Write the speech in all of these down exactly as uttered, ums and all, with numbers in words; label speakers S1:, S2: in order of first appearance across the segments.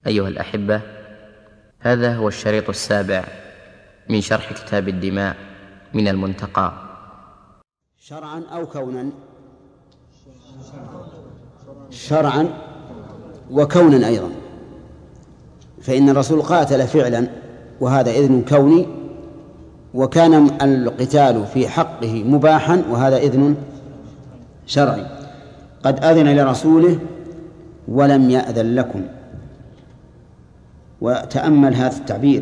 S1: أيها الأحبة، هذا هو الشريط السابع من شرح كتاب الدماء من المنتقى.
S2: شرعا أو كونا؟ شرعا وكونا أيضا، فإن الرسول قاتل فعلا وهذا إذن كوني، وكان القتال في حقه مباحا وهذا إذن شرعي. قد أذن لرسوله ولم يأذن لكم. وتأمل هذا التعبير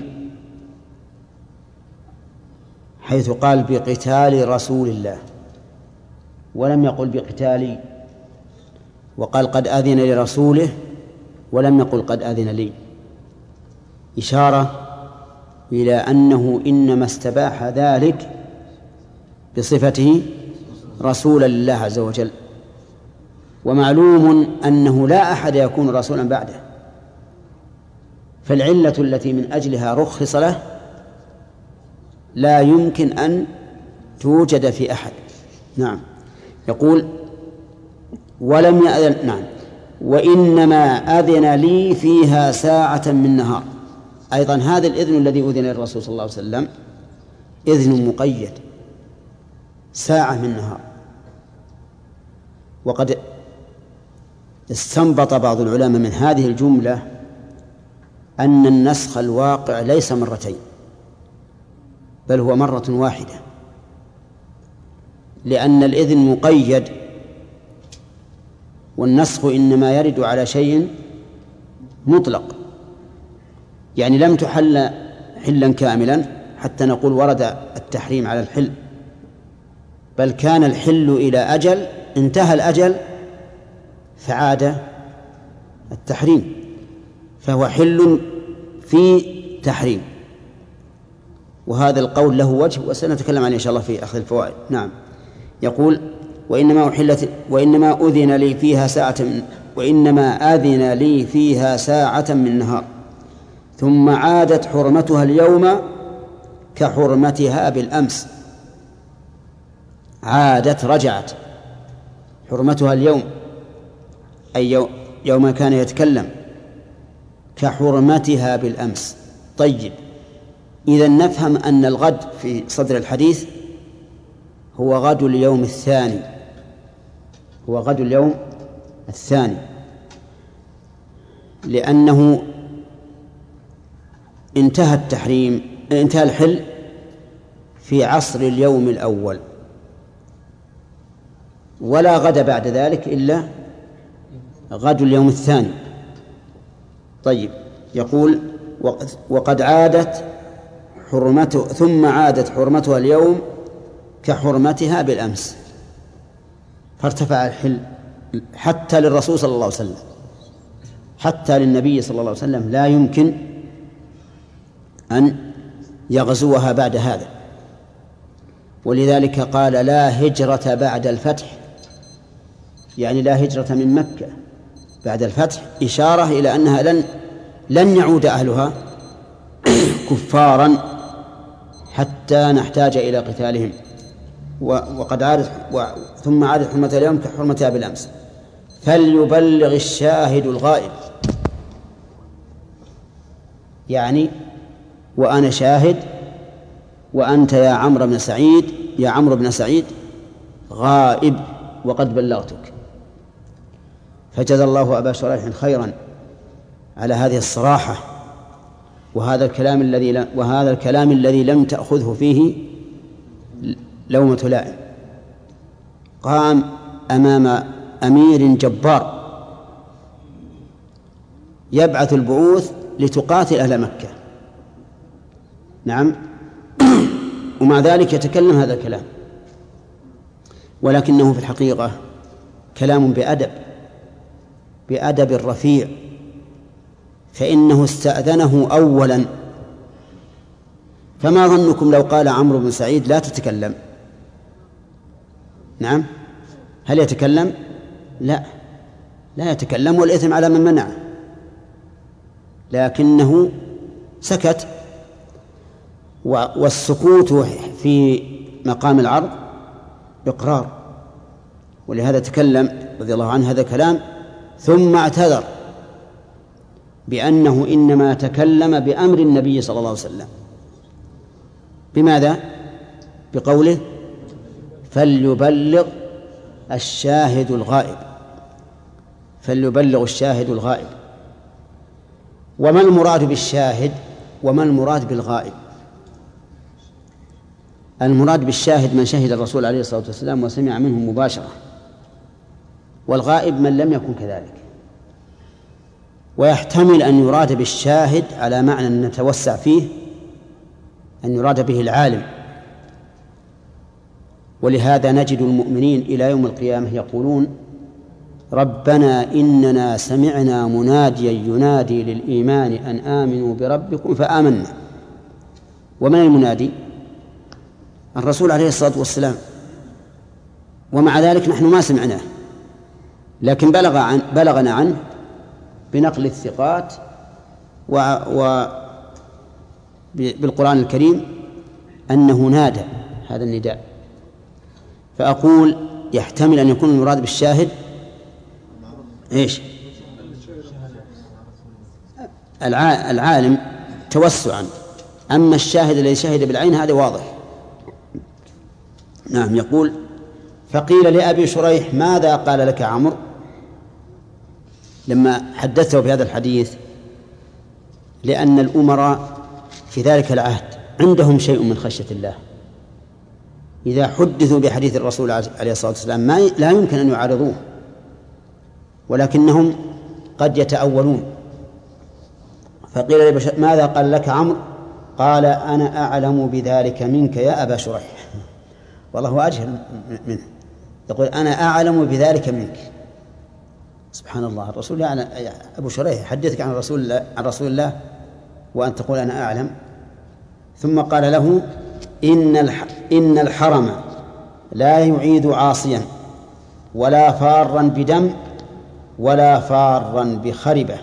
S2: حيث قال بقتال رسول الله ولم يقل بقتالي، وقال قد أذن لرسوله ولم يقل قد أذن لي، إشارة إلى أنه إنما استباح ذلك بصفته رسولا لله عز وجل. ومعلوم أنه لا أحد يكون رسولا بعده، فالعلة التي من أجلها رخص له لا يمكن أن توجد في أحد. نعم، يقول ولم يأذن، نعم، وإنما أذن لي فيها ساعة من نهار. أيضا هذا الإذن الذي أذن للرسول صلى الله عليه وسلم إذن مقيد، ساعة من نهار. وقد استنبط بعض العلماء من هذه الجملة أن النسخ الواقع ليس مرتين بل هو مرة واحدة، لأن الإذن مقيد، والنسخ إنما يرد على شيء مطلق، يعني لم تحل حلا كاملا حتى نقول ورد التحريم على الحل، بل كان الحل إلى أجل انتهى الأجل فعاد التحريم، فهو حل في تحريم. وهذا القول له وجه وسنتكلم عنه إن شاء الله في أخذ الفوائد. نعم، يقول وإنما أحلت وإنما أذن لي فيها ساعة من وإنما أذن لي فيها ساعة من نهار، ثم عادت حرمتها اليوم كحرمتها بالأمس. عادت، رجعت حرمتها اليوم، أي يوم كان يتكلم، كحرمتها بالأمس. طيب، إذن نفهم أن الغد في صدر الحديث هو غد اليوم الثاني، هو غد اليوم الثاني، لأنه انتهى التحريم انتهى الحل في عصر اليوم الأول، ولا غد بعد ذلك إلا غد اليوم الثاني. طيب، يقول وقد عادت حرمته ثم عادت حرمتها اليوم كحرمتها بالأمس، فارتفع الحل حتى للرسول صلى الله عليه وسلم، حتى للنبي صلى الله عليه وسلم لا يمكن أن يغزوها بعد هذا. ولذلك قال لا هجرة بعد الفتح، يعني لا هجرة من مكة بعد الفتح، إشارة إلى أنها لن لن يعود أهلها كفارا حتى نحتاج إلى قتالهم. وقد عادت ثم عادت حرمتها اليوم كحرمتها بالأمس، فليبلغ الشاهد الغائب، يعني وأنا شاهد وأنت يا عمرو بن سعيد يا عمرو بن سعيد غائب وقد بلغتك. فجزى الله أبا شريح خيرا على هذه الصراحة وهذا الكلام الذي وهذا الكلام الذي لم تأخذه فيه لومة لائم. قام أمام أمير جبار يبعث البعوث لتقاتل أهل مكة، نعم، ومع ذلك يتكلم هذا الكلام، ولكنه في الحقيقة كلام بأدب بأدب رفيع، فإنه استأذنه أولا. فما ظنكم لو قال عمرو بن سعيد لا تتكلم؟ نعم، هل يتكلم؟ لا لا يتكلم، والإثم على من منعه، لكنه سكت. والسكوت في مقام العرض إقرار، ولهذا تكلم رضي الله عنه هذا كلام ثم اعتذر بأنه إنما تكلم بأمر النبي صلى الله عليه وسلم. بماذا؟ بقوله فليبلغ الشاهد الغائب، فليبلغ الشاهد الغائب. وما المراد بالشاهد وما المراد بالغائب؟ المراد بالشاهد من شهد الرسول عليه الصلاة والسلام وسمع منه مباشرة، والغائب من لم يكن كذلك. ويحتمل أن يراد بالشاهد على معنى نتوسع فيه أن يراد به العالم، ولهذا نجد المؤمنين إلى يوم القيامة يقولون ربنا إننا سمعنا مناديا ينادي للإيمان أن آمنوا بربكم فآمنا. ومن المنادي؟ الرسول عليه الصلاة والسلام، ومع ذلك نحن ما سمعناه، لكن بلغ عن بلغنا عنه بنقل الثقات و, و بالقرآن الكريم أنه نادى هذا النداء. فأقول يحتمل أن يكون المراد بالشاهد إيش؟ العالم توسعا، أما الشاهد الذي شهد بالعين هذا واضح. نعم. يقول فقيل لأبي شريح ماذا قال لك عمرو لما حدثه بهذا الحديث؟ لأن الأمراء في ذلك العهد عندهم شيء من خشية الله، إذا حدثوا بحديث الرسول عليه الصلاة والسلام ما لا يمكن أن يعارضوه، ولكنهم قد يتأولون. فقيل ماذا قال لك عمرو؟ قال أنا أعلم بذلك منك يا أبا شريح. والله أجهل منه، يقول أنا أعلم بذلك منك. سبحان الله، الرسول يعني أبو شريح يحدثك عن رسول الله عن رسول الله وأن تقول أنا أعلم. ثم قال له إن إن الحرم لا يعيد عاصيا ولا فارا بدم ولا فارا بخربة.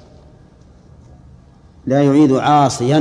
S2: لا يعيد عاصيا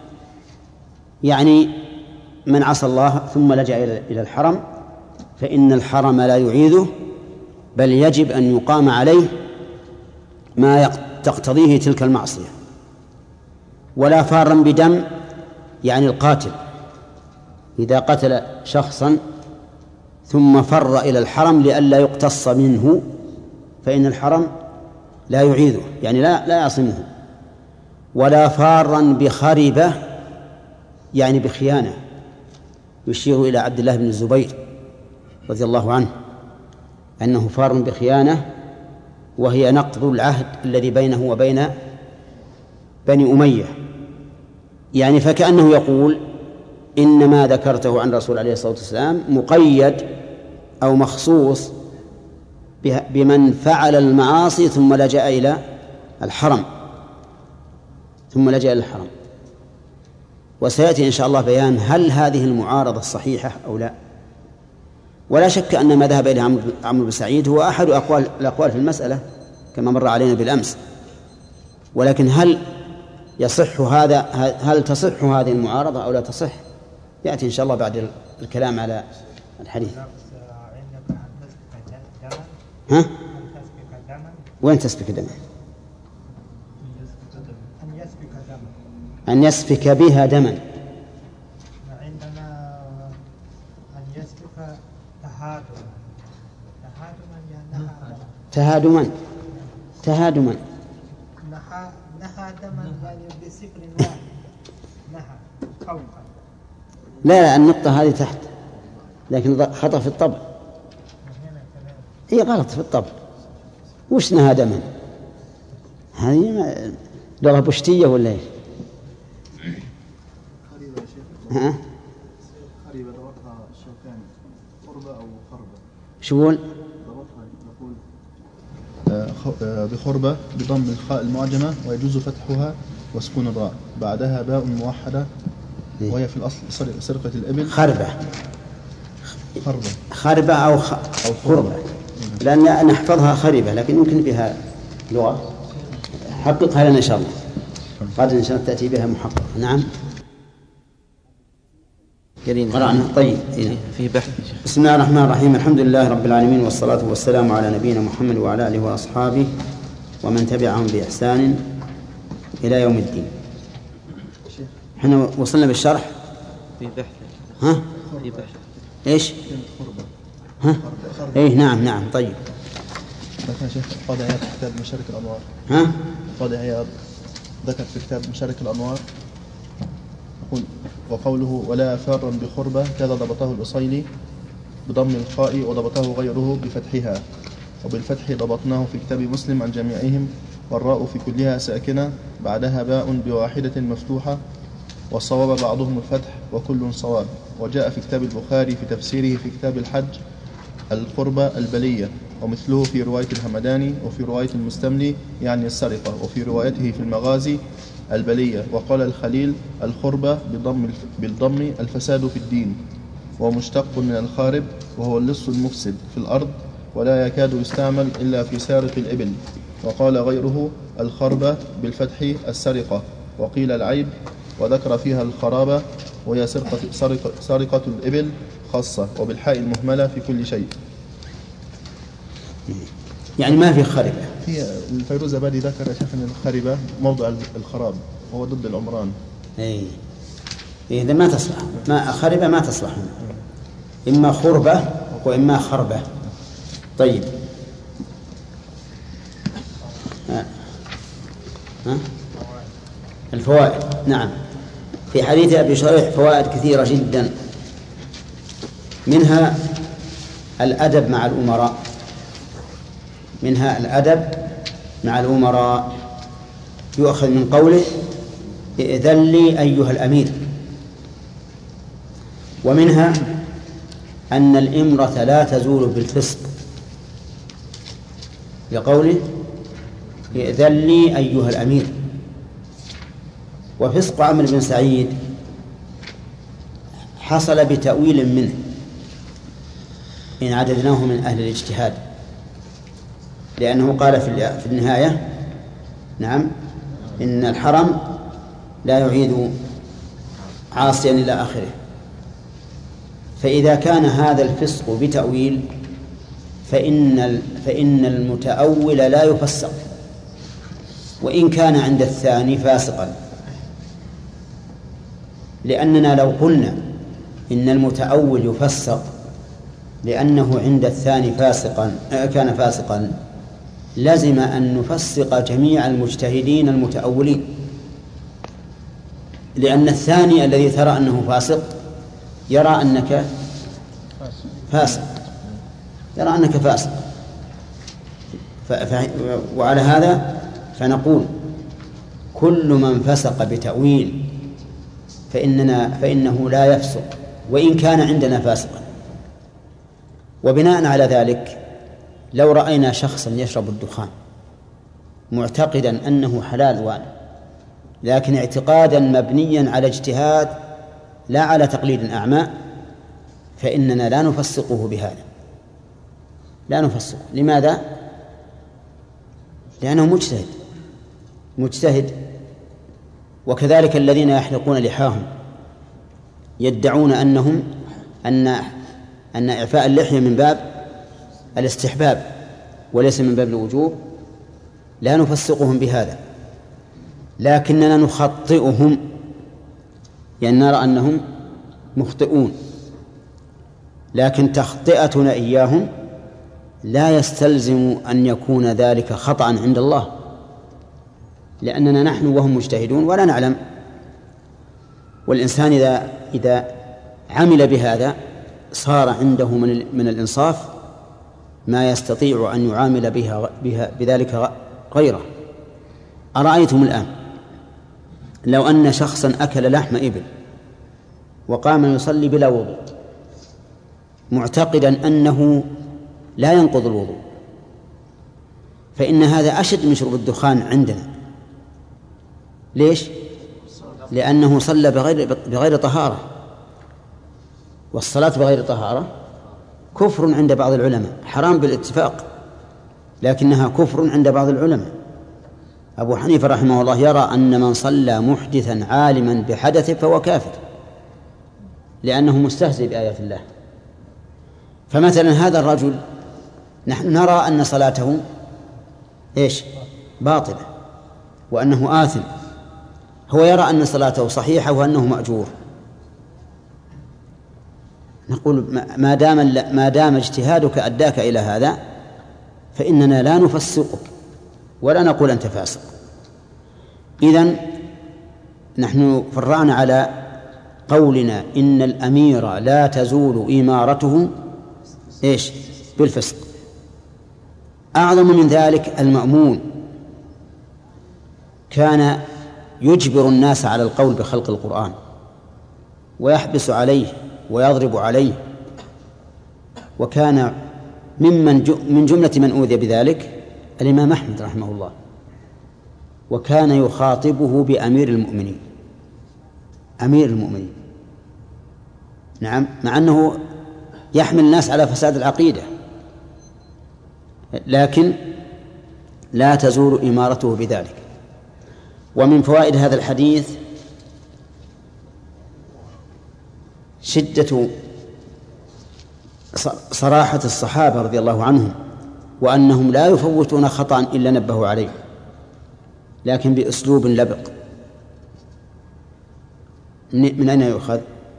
S2: يعني من عصى الله ثم لجأ إلى الحرم فإن الحرم لا يعيده، بل يجب أن يقام عليه ما تقتضيه تلك المعصية. ولا فارا بدم يعني القاتل إذا قتل شخصا ثم فر إلى الحرم لئلا يقتص منه فإن الحرم لا يعيده يعني لا لا يعصمه. ولا فارا بخربة يعني بخيانة، يشير إلى عبد الله بن الزبير رضي الله عنه أنه فار بخيانة، وهي نقض العهد الذي بينه وبين بني أمية. يعني فكأنه يقول إن ما ذكرته عن الرسول عليه الصلاة والسلام مقيد أو مخصوص بمن فعل المعاصي ثم لجأ إلى الحرم ثم لجأ إلى الحرم. وسيأتي إن شاء الله بيان هل هذه المعارضة الصحيحة أو لا. ولا شك أن ما ذهب إليه عمرو بن سعيد هو أحد أقوال الأقوال في المسألة كما مر علينا بالأمس، ولكن هل يصح هذا هل تصح هذه المعارضة أو لا تصح يأتي إن شاء الله بعد الكلام على الحديث. ها؟ وين تسفك دم؟ أن يسفك بها دما.
S3: عندنا أن يسفك تهادما
S2: تهادما تهادما
S3: نهى نهى دما يعني بسفر واحد نهى قوقا.
S2: لا لا النقطة هذه تحت، لكن خطأ في الطبع. هي غلط في الطبع. وش نهى دما؟ هذه لغة بشتية ولا ايش؟ ها؟
S4: خريبة ضبطها الشوكاني قربة أو خربة.
S2: شو يقول؟
S4: ضبطها يقول بخربة بضم الخاء المعجمة ويجوز فتحها وسكون الراء بعدها باء موحدة وهي في الأصل سرقة الإبل.
S2: خربة
S4: خربة
S2: خربة أو خ... أو خربة، لأن نحفظها خربة لكن يمكن بها لغة. حققها لنا إن شاء الله قد إن شاء الله تأتي بها محقق. نعم قرأنا. طيب
S1: فيه بحث.
S2: بسم الله الرحمن الرحيم. الحمد لله رب العالمين والصلاة والسلام على نبينا محمد وعلى آله وأصحابه ومن تبعهم بإحسان إلى يوم الدين. احنا وصلنا بالشرح
S5: في بحث.
S2: ها؟
S5: في بحث.
S2: ايش؟ ها؟ ايه نعم نعم طيب.
S4: لكن شيخ قاضي عياض في كتاب مشارك الأنوار.
S2: ها؟
S4: قاضي عياض ذكر في كتاب مشارك الأنوار يقول وقوله ولا فارا بخربة كذا ضبطه الأصيلي بضم الخاء وضبطه غيره بفتحها، وبالفتح ضبطناه في كتاب مسلم عن جميعهم، والراء في كلها ساكنة بعدها باء بواحدة مفتوحة، وصواب بعضهم الفتح وكل صواب. وجاء في كتاب البخاري في تفسيره في كتاب الحج القربة البلية، ومثله في رواية الهمداني، وفي رواية المستملي يعني السرقة، وفي روايته في المغازي البلية. وقال الخليل الخربة بالضم, بالضم الفساد في الدين، ومشتق من الخارب وهو اللص المفسد في الأرض، ولا يكاد يستعمل إلا في سارق الإبل. وقال غيره الخربة بالفتح السرقة، وقيل العيب، وذكر فيها الخرابة وهي سرقة, سرقة, سرقة الإبل خاصة، وبالحاء المهملة في كل شيء.
S2: يعني ما في خربة.
S4: في الفيروز أبادي ذكر يا شيخ أن الخربة موضع الخراب وهو ضد العمران.
S2: اي إذا ما تصلح، ما خربة ما تصلح، إما خربة وإما خربة. طيب ها. ها؟ الفوائد. نعم، في حديث أبي شريح فوائد كثيرة جدا، منها الأدب مع الأمراء، منها الأدب مع الأمراء يؤخذ من قوله ائذن لي أيها الأمير. ومنها أن الإمرة لا تزول بالفسق، لقوله ائذن لي أيها الأمير. وفسق عمرو بن سعيد حصل بتأويل منه إن عددناه من أهل الاجتهاد، لأنه قال في النهاية نعم إن الحرم لا يعيد عاصيا إلى آخره. فإذا كان هذا الفسق بتأويل فإن فإن المتأول لا يفسق وإن كان عند الثاني فاسقا، لأننا لو قلنا إن المتأول يفسق لأنه عند الثاني فاسقا كان فاسقا لزم أن نفسق جميع المجتهدين المتأولين، لأن الثاني الذي ترى أنه فاسق يرى أنك فاسق يرى أنك فاسق ف... ف... وعلى هذا فنقول كل من فسق بتأويل فإننا فإنه لا يفسق وإن كان عندنا فاسقا. وبناء على ذلك لو رأينا شخصا يشرب الدخان معتقدا أنه حلال وان لكن اعتقادا مبنيا على اجتهاد لا على تقليد أعمى فإننا لا نفسقه بهذا، لا نفسقه. لماذا؟ لأنه مجتهد مجتهد وكذلك الذين يحلقون لحاهم يدعون أنهم أن أن إعفاء اللحية من باب الاستحباب وليس من باب الوجوب، لا نفسقهم بهذا لكننا نخطئهم يعني نرى أنهم مخطئون، لكن تخطئتنا إياهم لا يستلزم أن يكون ذلك خطأ عند الله، لأننا نحن وهم مجتهدون ولا نعلم. والإنسان إذا إذا عمل بهذا صار عنده من من الإنصاف ما يستطيع أن يعامل بها بها بذلك غيره. أرأيتم الآن لو أن شخصا أكل لحم إبل وقام يصلي بلا وضوء معتقدا أنه لا ينقض الوضوء، فإن هذا أشد من شرب الدخان عندنا. ليش؟ لأنه صلى بغير بغير طهارة، والصلاة بغير طهارة كفر عند بعض العلماء، حرام بالاتفاق لكنها كفر عند بعض العلماء. أبو حنيفة رحمه الله يرى أن من صلى محدثا عالما بحدثه فهو كافر لأنه مستهزئ بآيات الله. فمثلا هذا الرجل نحن نرى أن صلاته إيش؟ باطلة وأنه آثم هو يرى أن صلاته صحيحة وأنه مأجور. نقول ما دام ما دام اجتهادك أداك إلى هذا فإننا لا نفسقك ولا نقول أنت فاسق. إذن نحن فرعنا على قولنا إن الأمير لا تزول إمارته إيش بالفسق. أعظم من ذلك المأمون كان يجبر الناس على القول بخلق القرآن ويحبس عليه ويضرب عليه، وكان ممن من جملة من أوذي بذلك الإمام أحمد رحمه الله، وكان يخاطبه بأمير المؤمنين أمير المؤمنين نعم، مع أنه يحمل الناس على فساد العقيدة، لكن لا تزول إمارته بذلك. ومن فوائد هذا الحديث شدة صراحة الصحابة رضي الله عنهم، وأنهم لا يفوتون خطأ إلا نبهوا عليه، لكن بأسلوب لبق. من أين يؤخذ؟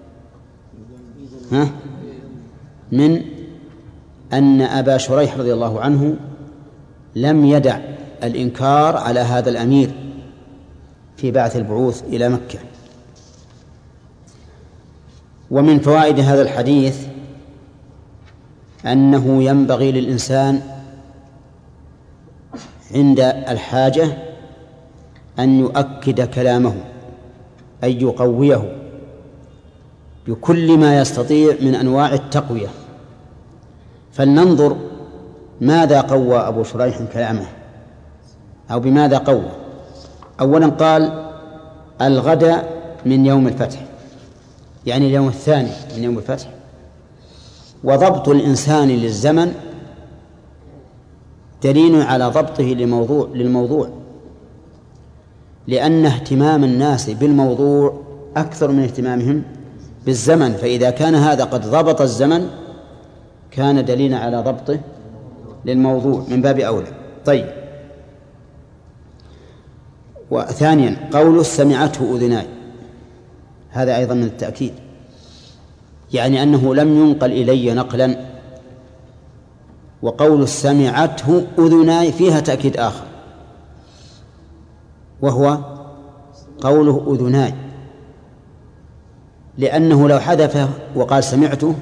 S2: ها؟ من أن أبا شريح رضي الله عنه لم يدع الإنكار على هذا الأمير في بعث البعوث إلى مكة. ومن فوائد هذا الحديث أنه ينبغي للإنسان عند الحاجة أن يؤكد كلامه، أي يقويه بكل ما يستطيع من أنواع التقوية. فلننظر ماذا قوى أبو شريح كلامه، أو بماذا قوى. أولا قال الغد من يوم الفتح، يعني اليوم الثاني من يوم الفتح. وضبط الإنسان للزمن دليل على ضبطه للموضوع للموضوع لأن اهتمام الناس بالموضوع أكثر من اهتمامهم بالزمن، فإذا كان هذا قد ضبط الزمن كان دليلا على ضبطه للموضوع من باب أولى. طيب، وثانيا قوله سمعته أذناي، هذا أيضا من التأكيد، يعني أنه لم ينقل إلي نقلا. وقول سمعته أذناي فيها تأكيد آخر، وهو قوله أذناي، لأنه لو حذفه وقال سمعته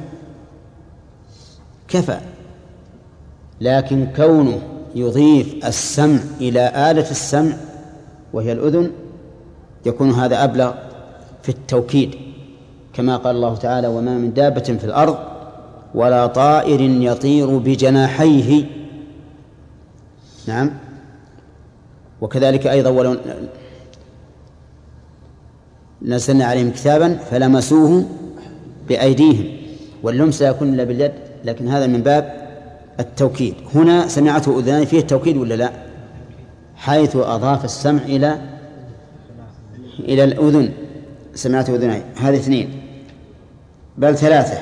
S2: كفى، لكن كونه يضيف السمع إلى آلة السمع وهي الأذن يكون هذا أبلغ في التوكيد، كما قال الله تعالى وما من دابة في الأرض ولا طائر يطير بجناحيه. نعم. وكذلك أيضا ولو نزلنا عليهم كتابا فلمسوه بأيديهم، واللمس لا يكون إلا باليد، لكن هذا من باب التوكيد. هنا سمعته أذنان فيه التوكيد ولا لا؟ حيث أضاف السمع إلى إلى الأذن، سمعته أذنان. هذه اثنين بل ثلاثة.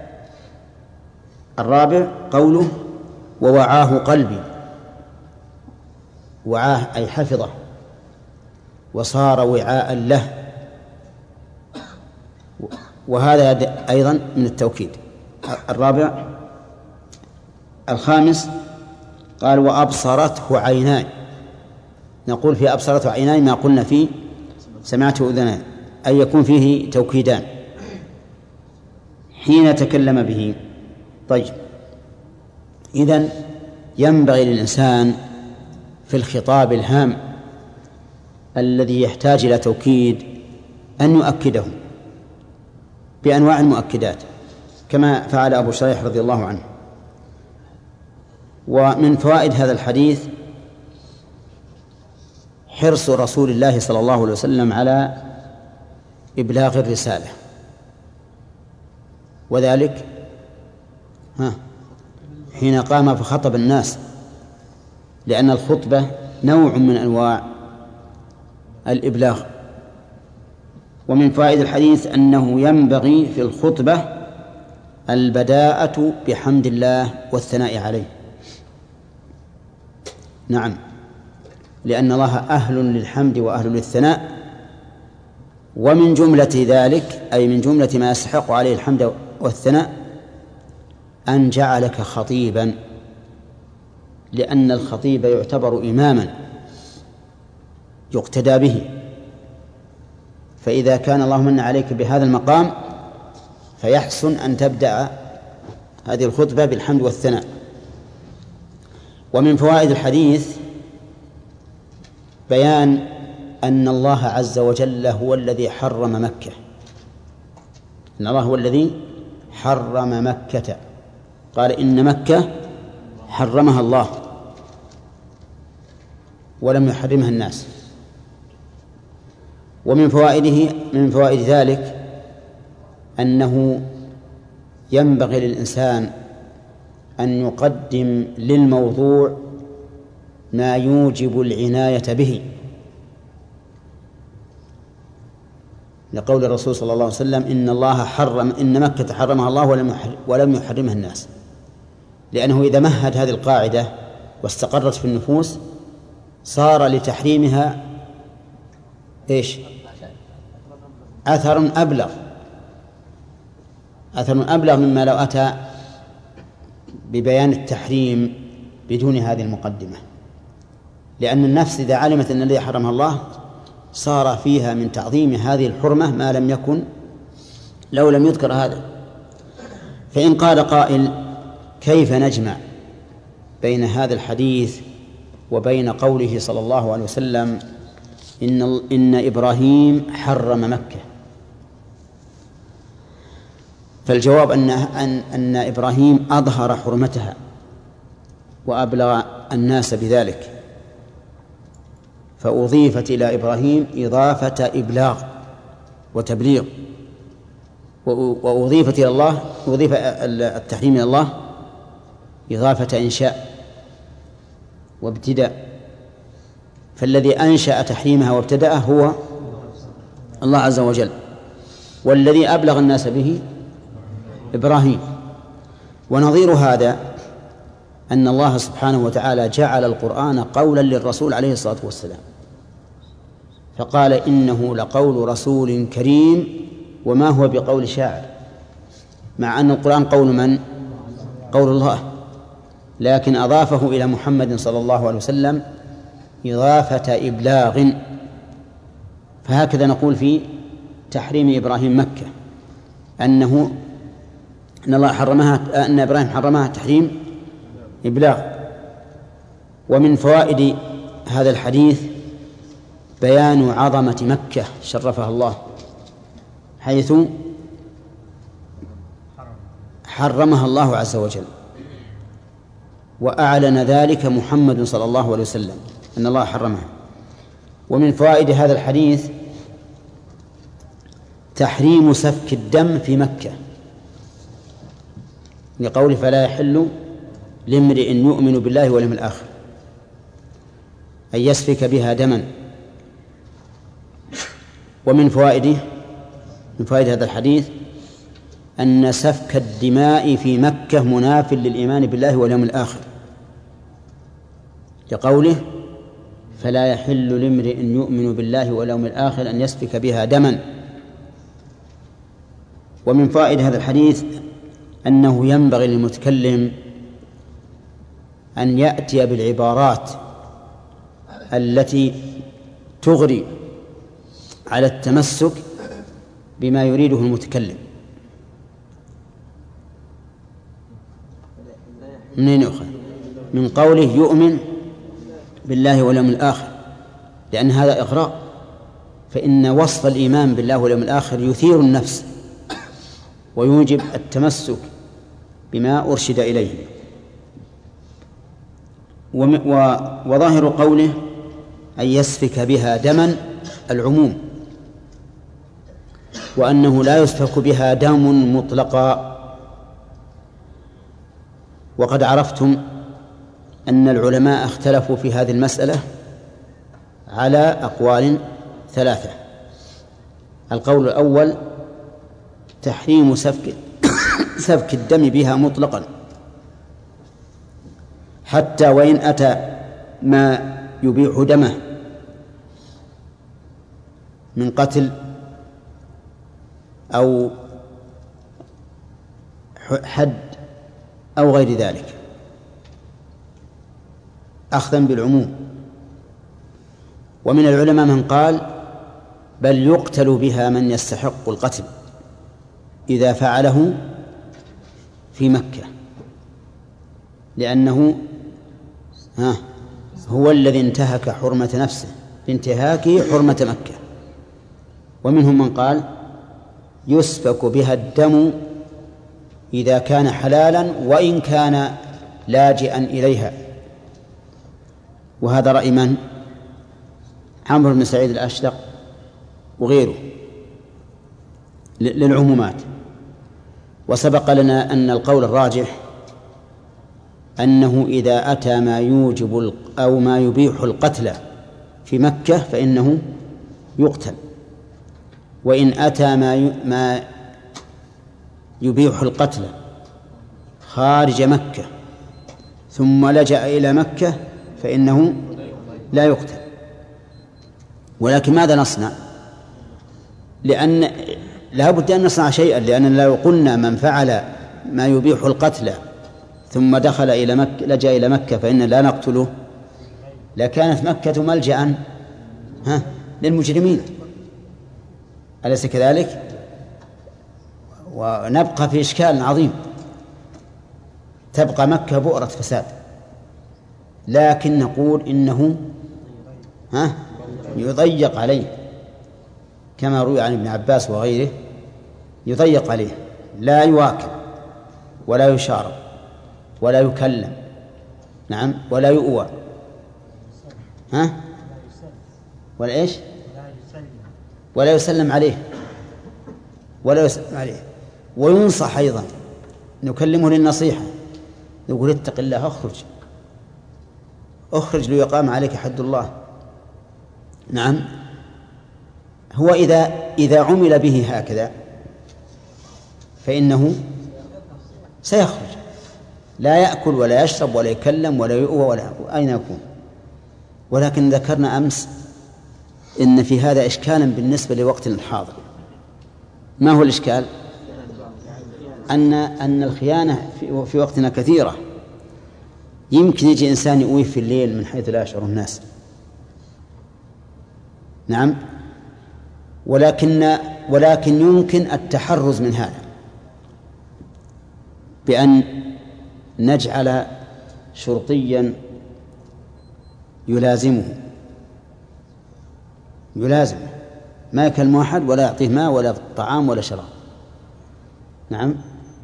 S2: الرابع قوله ووعاه قلبي، وعاه أي حفظه وصار وعاء له، وهذا أيضا من التوكيد. الرابع. الخامس قال وأبصرته عيناي، نقول في أبصرته عيناي ما قلنا فيه سمعته أذنان، أي يكون فيه توكيدان حين تكلم به. طيب، إذن ينبغي للإنسان في الخطاب الهام الذي يحتاج إلى توكيد أن يؤكده بأنواع المؤكدات كما فعل أبو شريح رضي الله عنه. ومن فوائد هذا الحديث حرص رسول الله صلى الله عليه وسلم على إبلاغ الرسالة، وذلك ها حين قام فخطب الناس، لأن الخطبة نوع من أنواع الإبلاغ. ومن فوائد الحديث أنه ينبغي في الخطبة البداءة بحمد الله والثناء عليه. نعم، لأن الله أهل للحمد وأهل للثناء، ومن جملة ذلك أي من جملة ما يستحق عليه الحمد والثناء أن جعلك خطيبا، لأن الخطيب يعتبر إماما يقتدى به، فإذا كان الله من عليك بهذا المقام فيحسن أن تبدأ هذه الخطبة بالحمد والثناء. ومن فوائد الحديث بيان أن الله عز وجل هو الذي حرم مكة، أن الله هو الذي حرم مكة، قال إن مكة حرمها الله ولم يحرمها الناس. ومن فوائده من فوائد ذلك أنه ينبغي للإنسان أن يقدم للموضوع ما يوجب العناية به، لقول الرسول صلى الله عليه وسلم إن الله حرم إن مكة حرمها الله ولم يحرمها الناس، لأنه إذا مهد هذه القاعدة واستقرت في النفوس صار لتحريمها إيش؟ أثر أبلغ أثر أبلغ مما لو أتى ببيان التحريم بدون هذه المقدمة، لأن النفس إذا علمت أن الذي حرمها الله صار فيها من تعظيم هذه الحرمة ما لم يكن لو لم يذكر هذا. فإن قال قائل كيف نجمع بين هذا الحديث وبين قوله صلى الله عليه وسلم إن, إن إبراهيم حرم مكة؟ فالجواب أن, أن, أن إبراهيم أظهر حرمتها وأبلغ الناس بذلك، فأضيفت إلى إبراهيم إضافة إبلاغ وتبليغ، وأضيفت إلى الله أضيف التحريم إلى الله إضافة إنشاء وابتداء، فالذي أنشأ تحريمها وابتدأه هو الله عز وجل، والذي أبلغ الناس به إبراهيم. ونظير هذا أن الله سبحانه وتعالى جعل القرآن قولا للرسول عليه الصلاة والسلام، فقال إنه لقول رسول كريم وما هو بقول شاعر، مع أن القرآن قول من؟ قول الله، لكن أضافه إلى محمد صلى الله عليه وسلم إضافة إبلاغ. فهكذا نقول في تحريم إبراهيم مكة أنه أن الله حرمها أن إبراهيم حرمها تحريم إبلاغ. ومن فوائد هذا الحديث بيان عظمة مكة شرفها الله، حيث حرمها الله عز وجل، وأعلن ذلك محمد صلى الله عليه وسلم أن الله حرمها. ومن فوائد هذا الحديث تحريم سفك الدم في مكة، لقوله فلا يحل لامرئ يؤمن بالله واليوم الآخر أن يسفك بها دما. ومن فوائده من فوائد هذا الحديث أن سفك الدماء في مكة مناف للإيمان بالله واليوم الآخر، لقوله فلا يحل لامرئ يؤمن بالله واليوم الآخر أن يسفك بها دما. ومن فوائد هذا الحديث أنه ينبغي للمتكلم أن يأتي بالعبارات التي تغري على التمسك بما يريده المتكلم. منين يؤخذ؟ من قوله يؤمن بالله واليوم الآخر، لأن هذا إغراء، فإن وصف الإيمان بالله واليوم الآخر يثير النفس ويوجب التمسك بما أرشد إليه. وظاهر قوله أن يسفك بها دما العموم، وأنه لا يسفك بها دم مطلقا. وقد عرفتم أن العلماء اختلفوا في هذه المسألة على أقوال ثلاثة. القول الأول تحريم سفك سفك الدم بها مطلقا، حتى وإن أتى ما يبيح دمه من قتل أو حد أو غير ذلك أخذا بالعموم. ومن العلماء من قال بل يقتل بها من يستحق القتل إذا فعله في مكة، لأنه ها هو الذي انتهك حرمة نفسه بانتهاكه حرمة مكة. ومنهم من قال يسفك بها الدم إذا كان حلالا وإن كان لاجئا إليها، وهذا رأي من؟ عمرو بن سعيد الأشدق وغيره للعمومات. وسبق لنا أن القول الراجح أنه إذا أتى ما يوجب أو ما يبيح القتل في مكة فإنه يقتل، وإن أتى ما يبيح القتل خارج مكة ثم لجأ إلى مكة فإنه لا يقتل. ولكن ماذا نصنع؟ لأن لا بد أن نصنع شيئا، لأن لو قلنا من فعل ما يبيح القتل ثم دخل إلى مكة لجأ إلى مكة فإن لا نقتله لكانت مكة ملجأ ها للمجرمين، أليس كذلك؟ ونبقى في إشكال عظيم، تبقى مكة بؤرة فساد. لكن نقول إنه ها يضيق عليه كما روي عن ابن عباس وغيره، يضيق عليه، لا يواكب ولا يشارب ولا يكلم، نعم، ولا يؤوى، ها ولا إيش ولا يسلم عليه ولا يسلم عليه وينصح أيضا، نكلمه للنصيحة، نقول اتق الله، اخرج اخرج ليقام عليك حد الله. نعم، هو إذا إذا عمل به هكذا فإنه سيخرج، لا يأكل ولا يشرب ولا يكلم ولا يؤوى ولا أين يكون. ولكن ذكرنا أمس إن في هذا إشكالا بالنسبة لوقتنا الحاضر. ما هو الإشكال؟ أن أن الخيانة في, في وقتنا كثيرة. يمكن يجي إنسان يؤويه في الليل من حيث لا يشعر الناس، نعم، ولكن ولكن يمكن التحرز من هذا بأن نجعل شرطيا يلازمه يلازمه ما يكلم أحد ولا يعطيه ماء ولا طعام ولا شراب، نعم،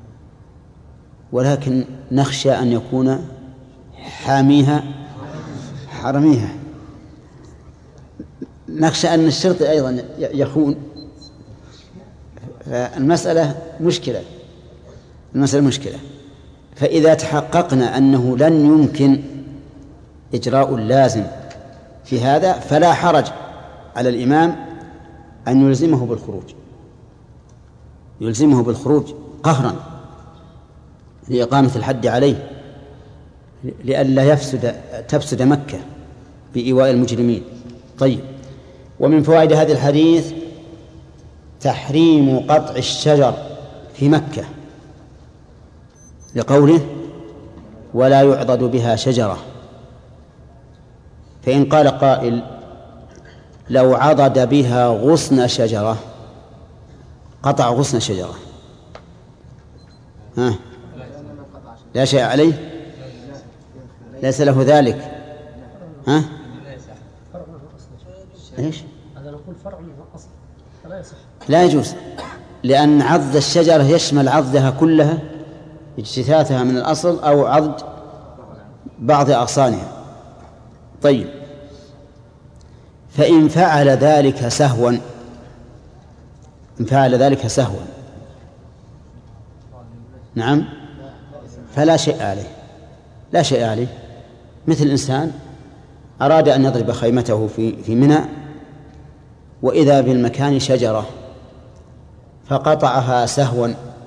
S2: ولكن نخشى أن يكون حاميها حرميها، نخشى أن الشرطي أيضا يخون. فالمسألة مشكلة المسألة مشكلة فإذا تحققنا أنه لن يمكن إجراء اللازم في هذا فلا حرج على الإمام أن يلزمه بالخروج يلزمه بالخروج قهرا لإقامة الحد عليه لئلا يفسد تفسد مكة بإيواء المجرمين. طيب، ومن فوائد هذا الحديث تحريم قطع الشجر في مكة لقوله ولا يعضد بها شجرة. فإن قال قائل لو عضد بها غصن شجرة، قطع غصن شجرة، ها لا شيء عليه، ليس له ذلك، ها ايش؟ هذا نقول فرع من الأصل فلا يصح، لا يجوز، لأن عضد الشجرة يشمل عضدها كلها، اجتثاثها من الأصل أو عضد بعض أغصانها. طيب، فإن فعل ذلك سهوا إن فعل ذلك سهوا نعم فلا شيء عليه لا شيء عليه مثل إنسان أراد أن يضرب خيمته في في منى وإذا بالمكان شجرة فقطعها سهوا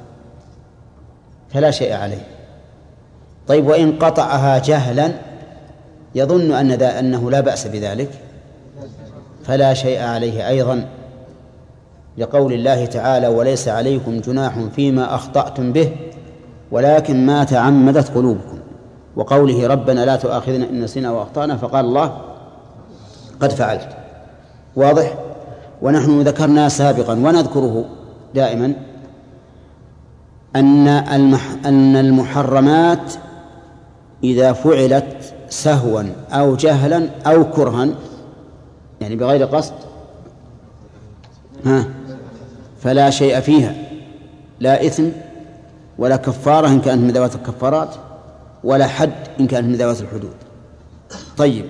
S2: فلا شيء عليه. طيب، وإن قطعها جهلا يظن أن ذا أنه لا بأس بذلك فلا شيء عليه أيضا. لقول الله تعالى وليس عليكم جناح فيما أخطأتم به ولكن ما تعمدت قلوبكم، وقوله ربنا لا تؤاخذنا إن نسينا وأخطأنا فقال الله قد فعلت. واضح؟ ونحن ذكرنا سابقا ونذكره دائما أن أن المحرمات إذا فعلت سهوا أو جهلا أو كرها يعني بغير قصد ها فلا شيء فيها، لا إثم ولا كفارة إن كانت من ذوات الكفارات ولا حد إن كانت من ذوات الحدود. طيب،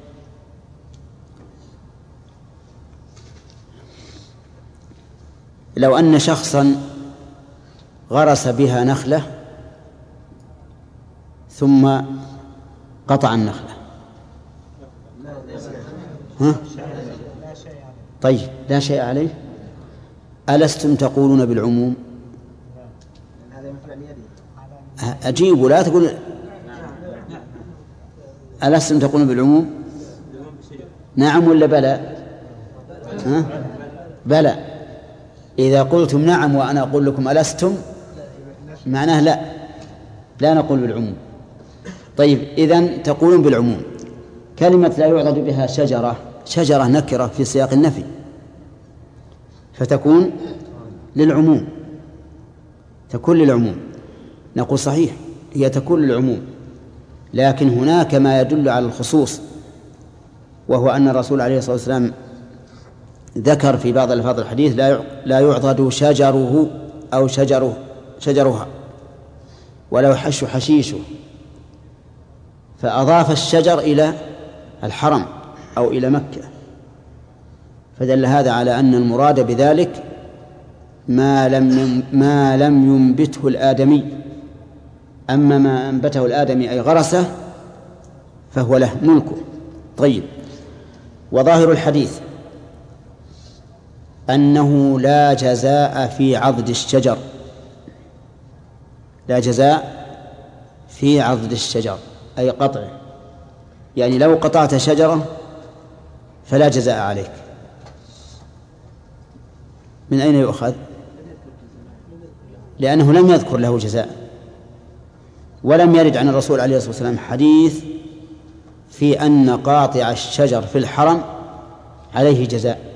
S2: لو أن شخصا غرس بها نخلة ثم قطع النخلة ها؟ طيب لا شيء عليه، ألستم تقولون بالعموم؟ أجيبوا لا تقول ألستم تقولون بالعموم؟ نعم ولا بلى؟ ها؟ بلى. إذا قلتم نعم وأنا أقول لكم ألستم معناه لا لا نقول بالعموم. طيب إذن تقولون بالعموم. كلمة لا يعضد بها شجرة، شجرة نكرة في سياق النفي فتكون للعموم، تكون للعموم. نقول صحيح هي تكون للعموم، لكن هناك ما يدل على الخصوص، وهو أن الرسول عليه الصلاة والسلام ذكر في بعض الألفاظ الحديث لا يعضد شجره أو شجره شجرها ولا يحش حشيشه، فأضاف الشجر إلى الحرم أو إلى مكة، فدل هذا على أن المراد بذلك ما لم ما لم ينبته الآدمي، أما ما أنبته الآدمي أي غرسه فهو له ملكه. طيب، وظاهر الحديث أنه لا جزاء في عضد الشجر، لا جزاء في عضد الشجر أي قطعه، يعني لو قطعت شجرة فلا جزاء عليك. من أين يؤخذ؟ لأنه لم يذكر له جزاء، ولم يرد عن الرسول عليه الصلاة والسلام حديث في أن قاطع الشجر في الحرم عليه جزاء،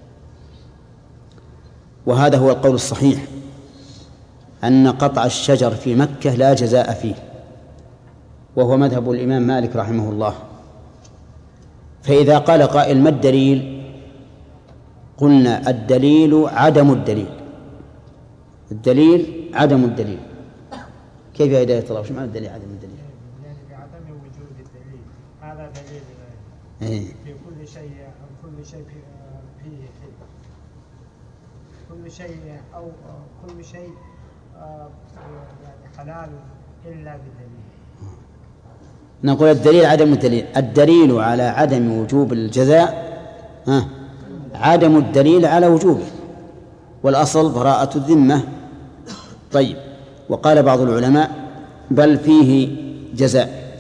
S2: وهذا هو القول الصحيح أن قطع الشجر في مكة لا جزاء فيه، وهو مذهب الإمام مالك رحمه الله. فإذا قال قائل ما الدليل؟ قلنا الدليل عدم الدليل، الدليل عدم الدليل. كيف يا هداية الله؟ وش معنى الدليل عدم الدليل؟
S3: يعني بعدم وجود الدليل، هذا دليل
S2: إيه؟
S3: في كل شيء أو كل شيء فيه حل، كل شيء أو كل شيء يعني حلال إلا بالدليل.
S2: نقول الدليل عدم الدليل، الدليل على عدم وجوب الجزاء ها عدم الدليل على وجوبه، والأصل براءة الذمة. طيب، وقال بعض العلماء بل فيه جزاء،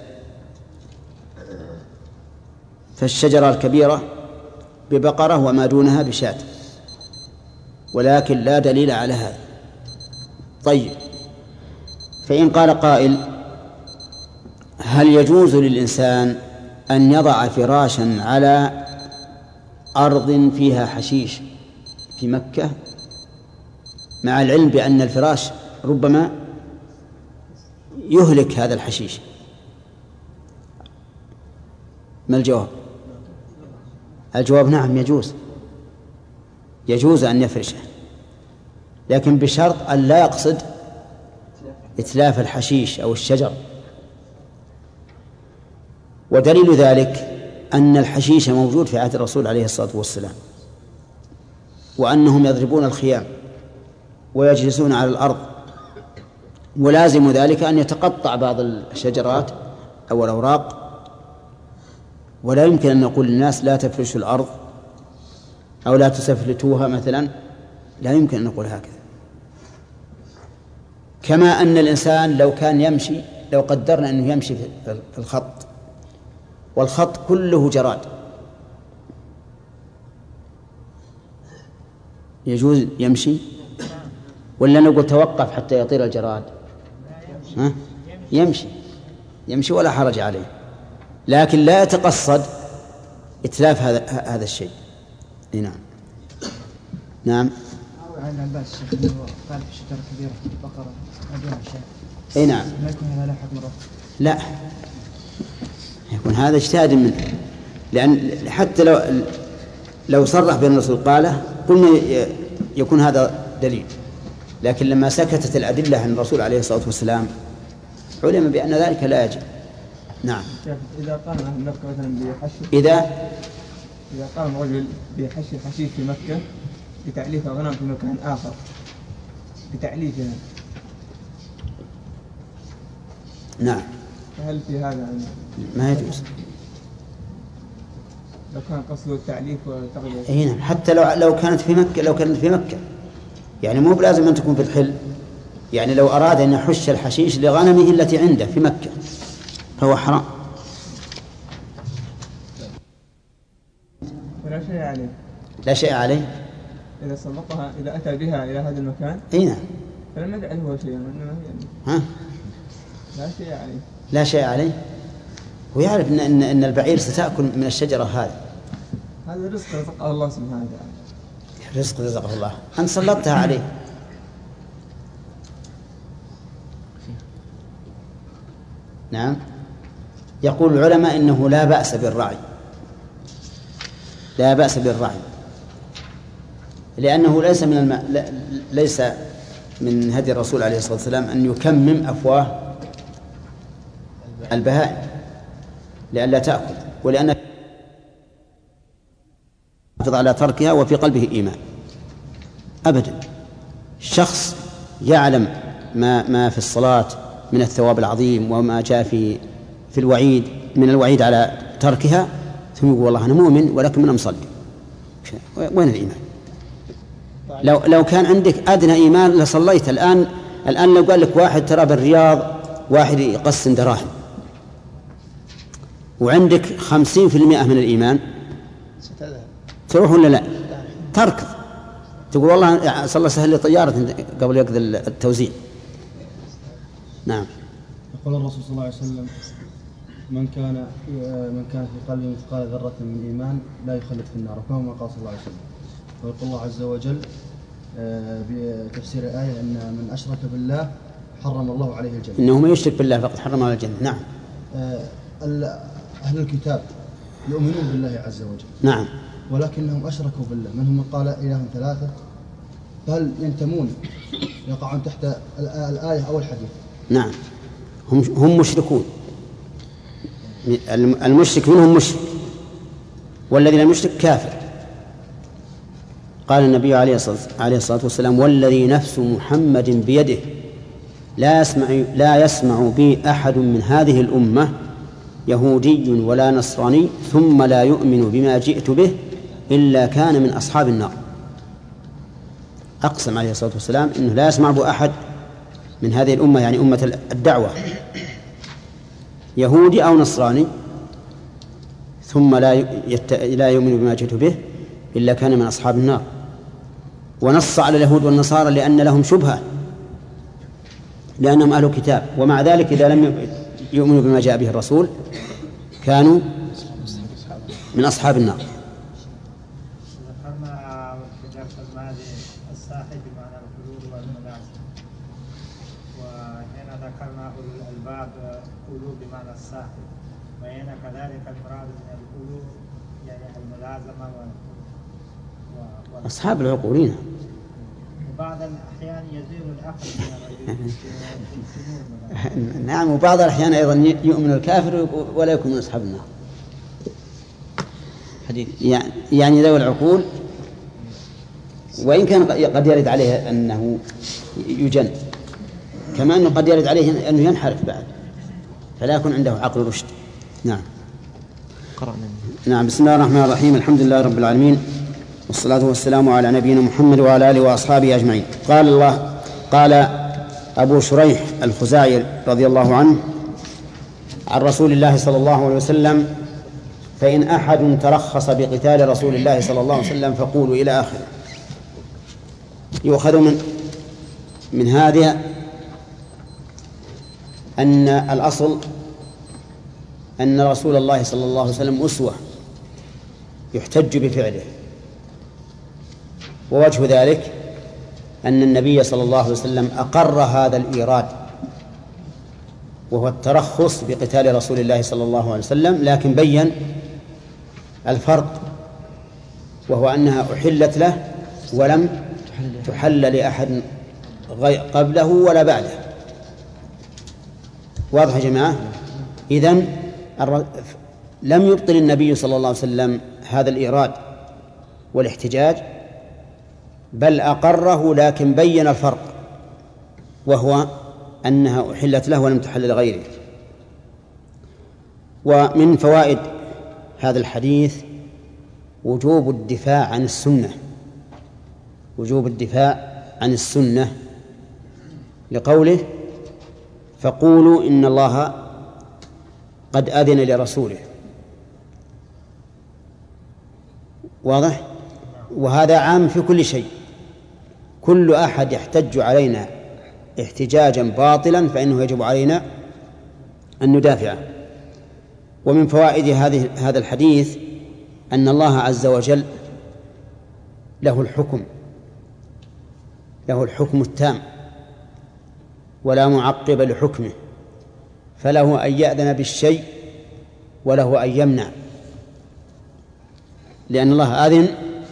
S2: فالشجرة الكبيرة ببقرة وما دونها بشاة، ولكن لا دليل على هذا. طيب، فإن قال قائل هل يجوز للإنسان أن يضع فراشا على أرض فيها حشيش في مكة مع العلم بأن الفراش ربما يهلك هذا الحشيش؟ ما الجواب؟ الجواب نعم يجوز، يجوز أن يفرشه، لكن بشرط أن لا يقصد إتلاف الحشيش أو الشجر. ودليل ذلك أن الحشيش موجود في عهد الرسول عليه الصلاة والسلام، وأنهم يضربون الخيام ويجلسون على الأرض، ولازم ذلك أن يتقطع بعض الشجرات أو الأوراق، ولا يمكن أن نقول للناس لا تفرشوا الأرض أو لا تسفلتوها مثلا، لا يمكن أن نقول هكذا. كما أن الإنسان لو كان يمشي، لو قدرنا أنه يمشي في الخط والخط كله جراد، يجوز يمشي ولا نقول توقف حتى يطير الجراد؟ ها؟ يمشي يمشي ولا حرج عليه، لكن لا يتقصد إتلاف هذا هذا الشيء. نعم. نعم.
S5: عن عباس الشيخ انه قال في شجره كبيره بقره ادونها شيء.
S2: اي نعم.
S5: ما يكون هذا له حكم الرفض؟
S2: لا، يكون هذا اجتهاد منه، لأن حتى لو لو صرح بأن الرسول قاله قلنا يكون هذا دليل، لكن لما سكتت الأدلة عن الرسول عليه الصلاة والسلام علم بأن ذلك لا يجب. نعم.
S5: إذا قام النفق مثلا بحشي
S2: إذا
S5: إذا قام رجل بحشي الحشيش في مكة بتعليف الغنم في مكان آخر بتعليفها،
S2: نعم،
S5: فهل في هذا
S2: ما يجوز؟
S5: لو كان قصده التعليف وتغيير؟
S2: اي نعم، حتى لو لو كانت في مكة لو كانت في مكة يعني مو بلازم أن تكون في الحل، يعني لو أراد أن يحش الحشيش لغنمه التي عنده في مكة فهو حرام.
S5: ولا شيء عليه؟
S2: لا شيء عليه
S5: إذا سلطها إذا أتى بها إلى هذا المكان.
S2: اي نعم.
S5: فلم يجعل هو شيئا
S2: ها؟
S5: لا شيء عليه.
S2: لا شيء عليه، ويعرف إن, إن, إن البعير ستأكل من الشجرة هذه.
S5: هذا رزق رزقه الله سبحانه وتعالى.
S2: رزق رزقه الله، أنت سلطتها عليه. نعم. يقول العلماء إنه لا بأس بالرعي، لا بأس بالرعي، لأنه ليس من الم... ليس من هدي الرسول عليه الصلاة والسلام أن يكمم أفواه البهائم لئلا تأكل، ولأن يحافظ على تركها وفي قلبه إيمان أبدا. شخص يعلم ما ما في الصلاة من الثواب العظيم وما جاء في في الوعيد من الوعيد على تركها، ثم يقول والله أنا مؤمن ولكن من أصلي، وين الإيمان؟ لو لو كان عندك أدنى إيمان لصليت. الآن الآن لو قال لك واحد ترى بالرياض واحد يقسم دراهم وعندك خمسين في المئة من الإيمان تروح ولا لا؟ تركض تقول والله صلى الله سهل لي طيارة قبل يقضي التوزيع. نعم.
S6: يقول الرسول صلى الله عليه وسلم من كان من كان في قلبه مثقال ذرة من إيمان لا يخلد في النار، وكما قال صلى الله عليه وسلم. ويقول الله عز وجل بتفسير الآية أن من أشرك بالله حرم الله عليه الجنة.
S2: إنه من يشرك بالله فقد حرم على الجنة. نعم.
S6: أهل الكتاب يؤمنون بالله عز وجل،
S2: نعم،
S6: ولكنهم أشركوا بالله. منهم من قال إله ثلاثة، فهل ينتمون يقعون تحت الآية أو الحديث؟
S2: نعم، هم هم مشركون. المشرك منهم مشرك، والذي لم يشرك كافر. قال النبي عليه الصلاة والسلام والذي نفس محمد بيده لا يسمع لا يسمع بي أحد من هذه الأمة يهودي ولا نصراني ثم لا يؤمن بما جئت به إلا كان من أصحاب النار. أقسم عليه الصلاة والسلام إنه لا يسمع به أحد من هذه الأمة، يعني أمة الدعوة، يهودي أو نصراني ثم لا يت... لا يؤمن بما جئت به إلا كان من أصحاب النار. ونص على اليهود والنصارى لأن لهم شبهة، لأنهم أهل كتاب، ومع ذلك إذا لم يؤمنوا بما جاء به الرسول كانوا من أصحاب النار.
S3: ذكرنا في درس الماضي الصاحب بمعنى الحلول والملازم، وهنا ذكرنا الباب قلوب بمعنى الصاحب، وهنا كذلك المراد من القلوب يعني الملازمة و...
S2: أصحاب العقولين.
S3: وبعض الأحيان يزيل العقل من
S2: نعم، وبعض الأحيان أيضا يؤمن الكافر ولا يكون من أصحاب النار. يعني ذوي العقول، وإن كان قد يرد عليه أنه يجن، كما أنه قد يرد عليه أنه ينحرف بعد، فلا يكون عنده عقل رشد. نعم. نعم. بسم الله الرحمن الرحيم. الحمد لله رب العالمين، والصلاة والسلام على نبينا محمد وعلى آله وأصحابه أجمعين. قال الله قال أبو شريح الخزاعي رضي الله عنه عن رسول الله صلى الله عليه وسلم فإن أحد ترخص بقتال رسول الله صلى الله عليه وسلم فقولوا إلى آخره. يؤخذ من من هذه أن الأصل أن رسول الله صلى الله عليه وسلم أسوة يحتج بفعله، ووجه ذلك أن النبي صلى الله عليه وسلم أقر هذا الإيراد وهو الترخص بقتال رسول الله صلى الله عليه وسلم، لكن بين الفرق وهو أنها أحلت له ولم تحل لأحد قبله ولا بعده. واضح يا جماعة؟ إذن لم يبطل النبي صلى الله عليه وسلم هذا الإيراد والاحتجاج، بل أقره لكن بين الفرق وهو أنها أحلت له ولم تحل لغيره. ومن فوائد هذا الحديث وجوب الدفاع عن السنة، وجوب الدفاع عن السنة لقوله فقولوا إن الله قد أذن لرسوله. واضح؟ وهذا عام في كل شيء، كل أحد يحتج علينا احتجاجا باطلا فإنه يجب علينا أن ندافعه. ومن فوائد هذه هذا الحديث أن الله عز وجل له الحكم، له الحكم التام ولا معقب لحكمه، فله أن يأذن بالشيء وله أن يمنع، لأن الله آذن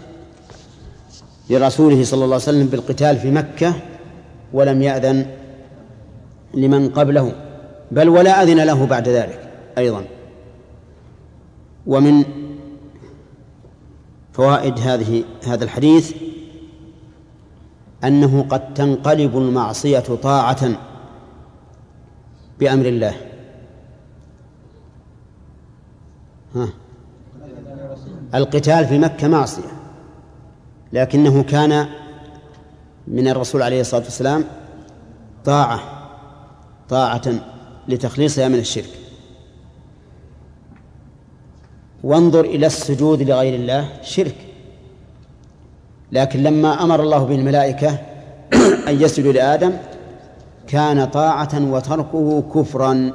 S2: لرسوله صلى الله عليه وسلم بالقتال في مكة ولم يأذن لمن قبله، بل ولا أذن له بعد ذلك أيضا. ومن فوائد هذه هذا الحديث أنه قد تنقلب المعصية طاعة بأمر الله. ها. القتال في مكة معصية، لكنه كان من الرسول عليه الصلاة والسلام طاعة طاعة لتخليصها من الشرك. وانظر إلى السجود لغير الله شرك، لكن لما أمر الله بالملائكة أن يسجدوا لآدم كان طاعة وتركه كفرا،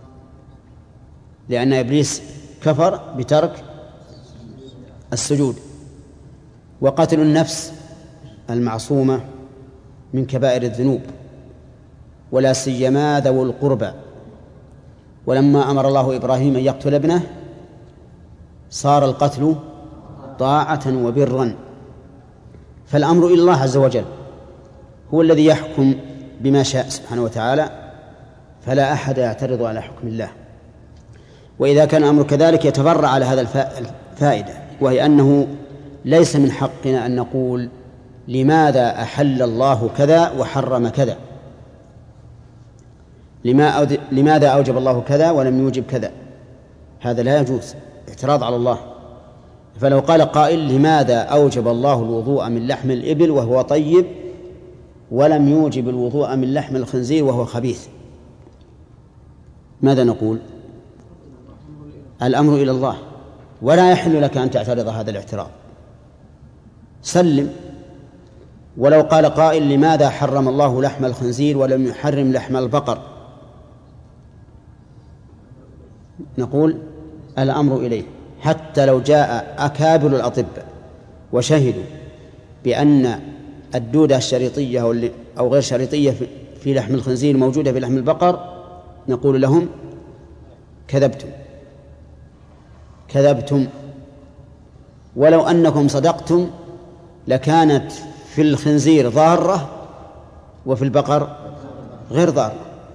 S2: لأن إبليس كفر بترك السجود. وقتل النفس المعصومة من كبائر الذنوب، ولا سيما ذوي القربى. ولما أمر الله إبراهيم أن يقتل ابنه صار القتل طاعة وبرا. فالأمر إلى الله عز وجل، هو الذي يحكم بما شاء سبحانه وتعالى، فلا أحد يعترض على حكم الله. وإذا كان الأمر كذلك يتفرع على هذا الفائدة، وهي أنه ليس من حقنا أن نقول لماذا أحل الله كذا وحرم كذا، لماذا أوجب الله كذا ولم يوجب كذا، هذا لا يجوز، اعتراض على الله. فلو قال قائل لماذا أوجب الله الوضوء من لحم الإبل وهو طيب ولم يوجب الوضوء من لحم الخنزير وهو خبيث، ماذا نقول؟ الأمر إلى الله، ولا يحل لك أن تعترض هذا الاعتراض، سلم. ولو قال قائل لماذا حرم الله لحم الخنزير ولم يحرم لحم البقر، نقول الأمر إليه. حتى لو جاء أكابر الأطباء وشهدوا بأن الدودة الشريطية أو غير شريطية في لحم الخنزير موجودة في لحم البقر، نقول لهم كذبتم كذبتم ولو أنكم صدقتم لكانت في الخنزير ضارة وفي البقر غير ضارة.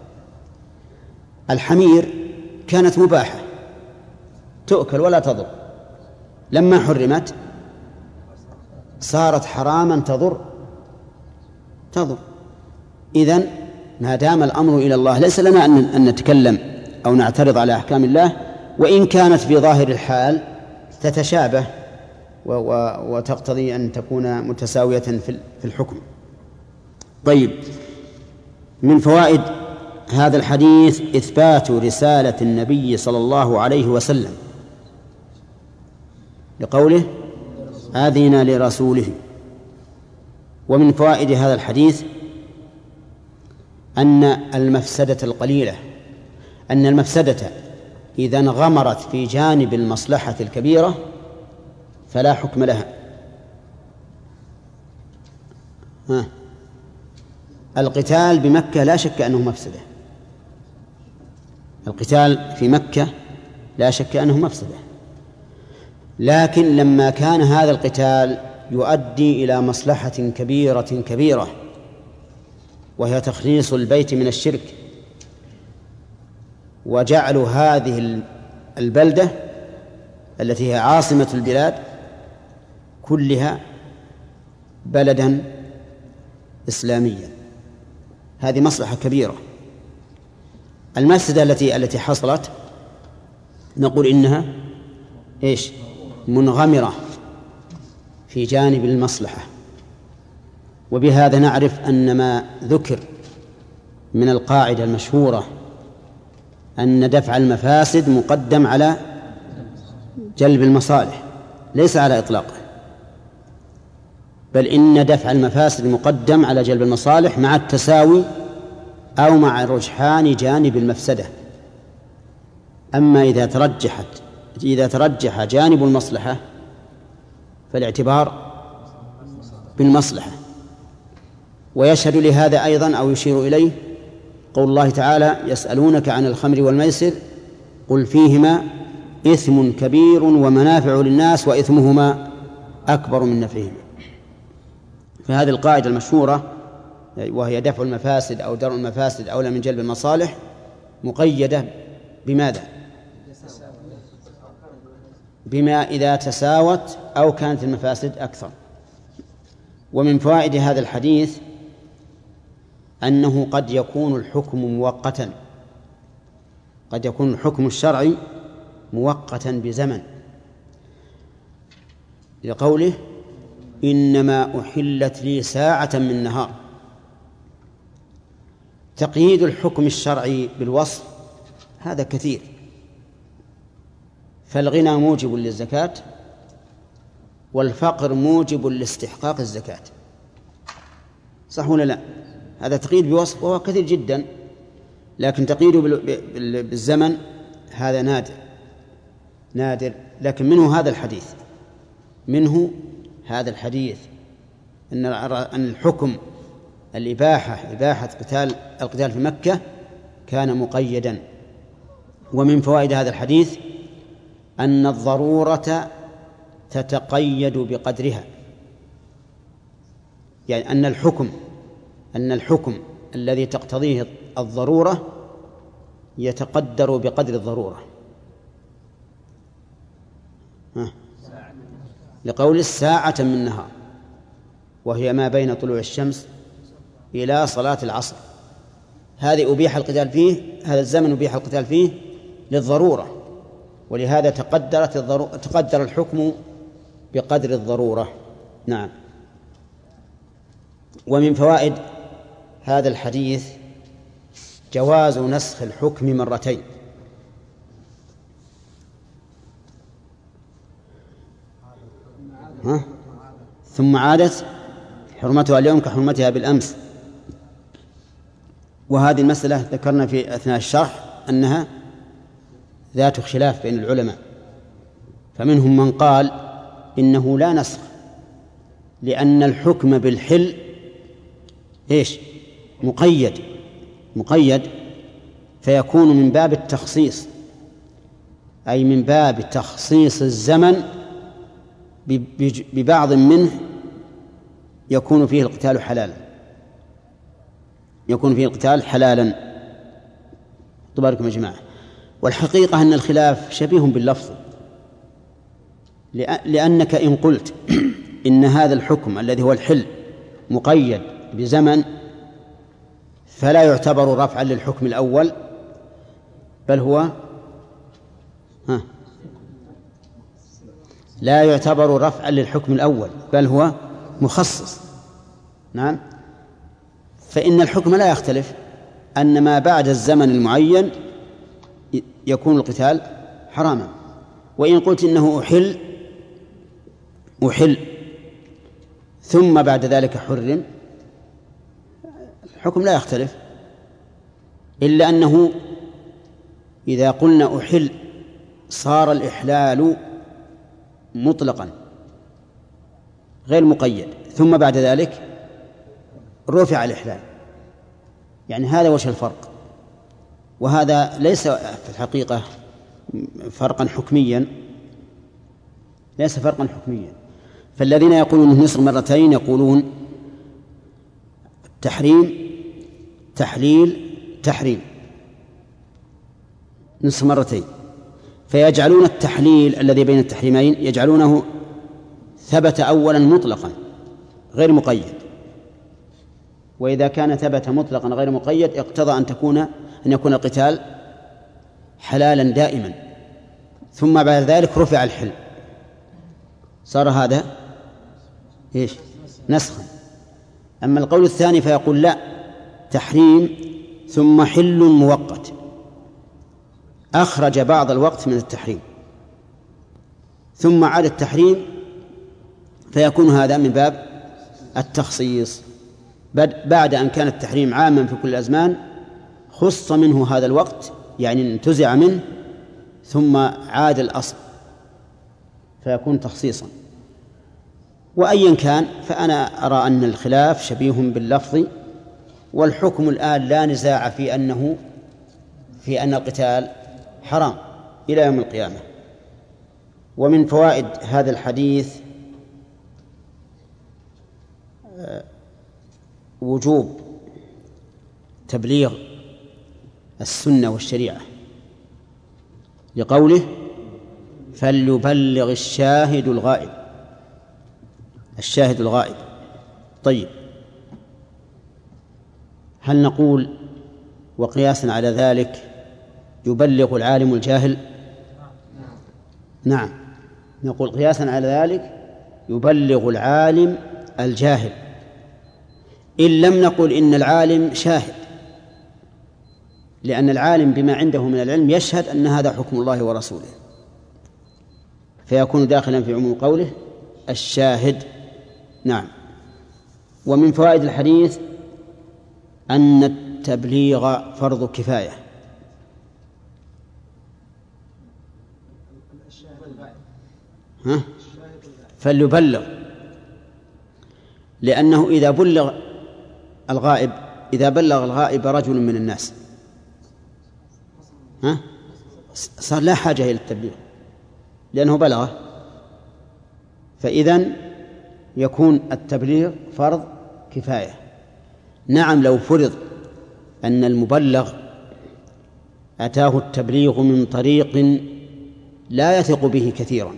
S2: الحمير كانت مباحة تؤكل ولا تضر، لما حرمت صارت حراما تضر تضر. إذن ما دام الأمر إلى الله ليس لنا أن نتكلم أو نعترض على أحكام الله، وإن كانت في ظاهر الحال تتشابه وتقتضي أن تكون متساوية في الحكم. طيب، من فوائد هذا الحديث إثبات رسالة النبي صلى الله عليه وسلم لقوله أذن لرسوله، ومن فوائد هذا الحديث أن المفسدة القليلة أن المفسدة إذا انغمرت في جانب المصلحة الكبيرة فلا حكم لها. ها. القتال بمكة لا شك أنه مفسدة، القتال في مكة لا شك أنه مفسدة، لكن لما كان هذا القتال يؤدي إلى مصلحة كبيرة كبيرة وهي تخليص البيت من الشرك وجعل هذه البلدة التي هي عاصمة البلاد كلها بلدا إسلاميا، هذه مصلحة كبيرة. المفسدة التي التي حصلت نقول إنها إيش؟ منغمرة في جانب المصلحة، وبهذا نعرف أن ما ذكر من القاعدة المشهورة أن دفع المفاسد مقدم على جلب المصالح ليس على إطلاقه، بل إن دفع المفاسد مقدم على جلب المصالح مع التساوي أو مع رجحان جانب المفسدة. أما إذا ترجحت إذا ترجح جانب المصلحة فالاعتبار بالمصلحة. ويشهد لهذا أيضا أو يشير إليه قول الله تعالى: يسألونك عن الخمر والميسر قل فيهما إثم كبير ومنافع للناس وإثمهما أكبر من نفعهما. فهذه القاعدة المشهورة وهي دفع المفاسد أو درء المفاسد أولى من جلب المصالح مقيدة بماذا؟ بما إذا تساوت أو كانت المفاسد أكثر. ومن فوائد هذا الحديث أنه قد يكون الحكم مؤقتا، قد يكون الحكم الشرعي مؤقتا بزمن، لقوله: إنما أحلت لي ساعة من نهار. تقييد الحكم الشرعي بالوصف هذا كثير، فالغنى موجب للزكاة والفقر موجب لاستحقاق الزكاة، صح ولا لا؟ هذا تقييد بوصف وهو كثير جدا، لكن تقييده بالزمن هذا نادر نادر. لكن منه هذا الحديث منه هذا الحديث أن الحكم الإباحة إباحة قتال القتال في مكة كان مقيدا. ومن فوائد هذا الحديث أن الضرورة تتقيد بقدرها، يعني أن الحكم أن الحكم الذي تقتضيه الضرورة يتقدر بقدر الضرورة. ها. لقول الساعة من نهار، وهي ما بين طلوع الشمس إلى صلاة العصر، هذه أبيح القتال فيه، هذا الزمن أبيح القتال فيه للضرورة، ولهذا تقدرت الضرورة تقدر الحكم بقدر الضرورة. نعم. ومن فوائد هذا الحديث جواز نسخ الحكم مرتين. ها؟ ثم عادت حرمتها اليوم كحرمتها بالأمس. وهذه المسألة ذكرنا في أثناء الشرح أنها ذات خلاف بين العلماء، فمنهم من قال إنه لا نسخ، لأن الحكم بالحل إيش؟ مقيد مقيد فيكون من باب التخصيص، أي من باب تخصيص الزمن ببعض منه يكون فيه القتال حلالا يكون فيه القتال حلالا تباركم يا جماعة. والحقيقة أن الخلاف شبيه باللفظ، لأنك إن قلت إن هذا الحكم الذي هو الحل مقيد بزمن فلا يعتبر رفعا للحكم الأول، بل هو ها لا يعتبر رفعا للحكم الأول بل هو مخصص. نعم. فإن الحكم لا يختلف، أن ما بعد الزمن المعين يكون القتال حراما. وإن قلت إنه أحل أحل ثم بعد ذلك حرم، الحكم لا يختلف، إلا أنه إذا قلنا أحل صار الإحلال مطلقا غير مقيد، ثم بعد ذلك رفع الإحلال، يعني هذا وجه الفرق. وهذا ليس في الحقيقة فرقا حكميا، ليس فرقا حكميا. فالذين يقولون النسخ مرتين يقولون تحريم تحليل تحريم نسخ مرتين، فيجعلون التحليل الذي بين التحريمين يجعلونه ثبت أولا مطلقا غير مقيد، وإذا كان ثبت مطلقا غير مقيد اقتضى أن تكون أن يكون القتال حلالا دائما، ثم بعد ذلك رفع الحل، صار هذا إيش؟ نسخا. أما القول الثاني فيقول لا، تحريم ثم حل مؤقت، أخرج بعض الوقت من التحريم ثم عاد التحريم، فيكون هذا من باب التخصيص، بعد أن كان التحريم عاما في كل الأزمان خص منه هذا الوقت، يعني انتزع منه ثم عاد الأصل، فيكون تخصيصا. وأيا كان فأنا أرى أن الخلاف شبيه باللفظ، والحكم الآن لا نزاع في أنه في أن القتال حرام إلى يوم القيامة. ومن فوائد هذا الحديث وجوب تبليغ السنة والشريعة، لقوله فليبلغ الشاهد الغائب، الشاهد الغائب. طيب، هل نقول وقياسا على ذلك يبلغ العالم الجاهل؟ نعم، نقول قياسا على ذلك يبلغ العالم الجاهل، إن لم نقل إن العالم شاهد، لأن العالم بما عنده من العلم يشهد أن هذا حكم الله ورسوله، فيكون داخلا في عموم قوله الشاهد. نعم. ومن فوائد الحديث أن التبليغ فرض كفاية. ها؟ فليبلغ، لأنه إذا بلغ الغائب إذا بلغ الغائب رجل من الناس ها؟ صار لا حاجة إلى التبليغ لأنه بلغه، فإذن يكون التبليغ فرض كفاية. نعم، لو فرض أن المبلغ أتاه التبليغ من طريق لا يثق به كثيرا،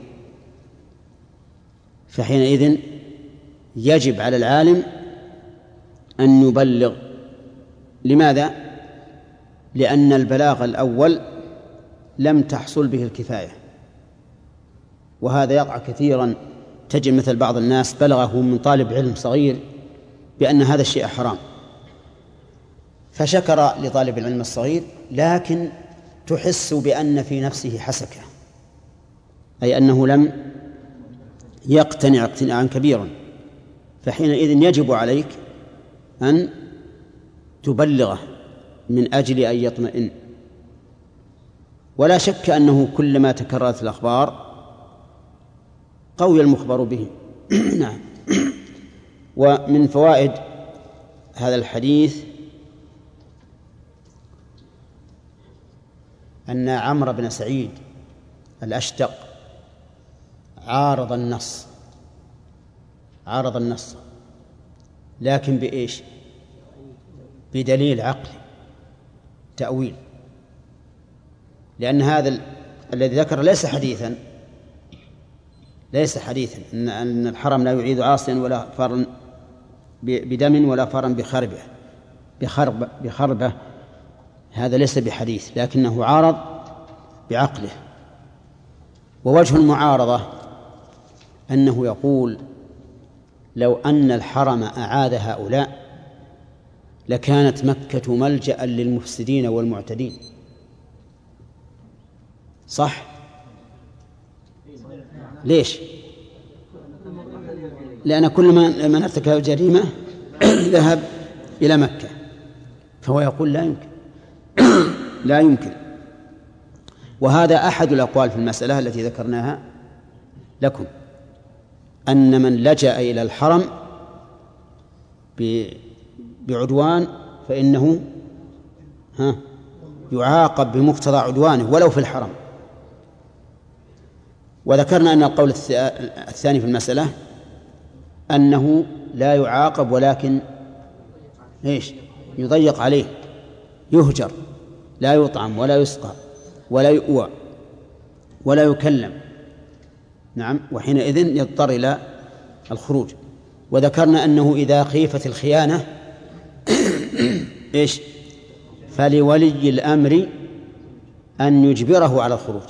S2: فحينئذ يجب على العالم أن يبلغ. لماذا؟ لأن البلاغ الأول لم تحصل به الكفاية، وهذا يقع كثيرا. تجد مثل بعض الناس بلغه من طالب علم صغير بأن هذا الشيء حرام، فشكر لطالب العلم الصغير، لكن تحس بأن في نفسه حسكة، أي أنه لم يقتنع اقتناعا كبيرا، فحينئذ يجب عليك أن تبلغه من أجل أن يطمئن. ولا شك أنه كلما تكررت الأخبار قوي المخبر به. نعم. ومن فوائد هذا الحديث أن عمرو بن سعيد الأشتق عارض النص عارض النص لكن بإيش؟ بدليل عقلي، تأويل، لأن هذا ال... الذي ذكر ليس حديثا ليس حديثا إن, أن الحرم لا يعيد عاصيا ولا فارا بدم ولا فارا بخربه بخرب بخربه هذا ليس بحديث، لكنه عارض بعقله. ووجه المعارضة أنه يقول لو أن الحرم أعاد هؤلاء لكانت مكة ملجأ للمفسدين والمعتدين. صح؟ ليش؟ لأن كل من من ارتكب جريمة ذهب إلى مكة، فهو يقول لا يمكن لا يمكن. وهذا أحد الأقوال في المسألة التي ذكرناها لكم، أن من لجأ إلى الحرم بعدوان فإنه ها يعاقب بمقتضى عدوانه ولو في الحرم. وذكرنا أن القول الثاني في المسألة أنه لا يعاقب ولكن إيش يضيق عليه، يهجر، لا يطعم ولا يسقى ولا يؤوى ولا يكلم. نعم، وحينئذ يضطر إلى الخروج. وذكرنا أنه إذا خيفت الخيانة إيش فلولي الأمر أن يجبره على الخروج.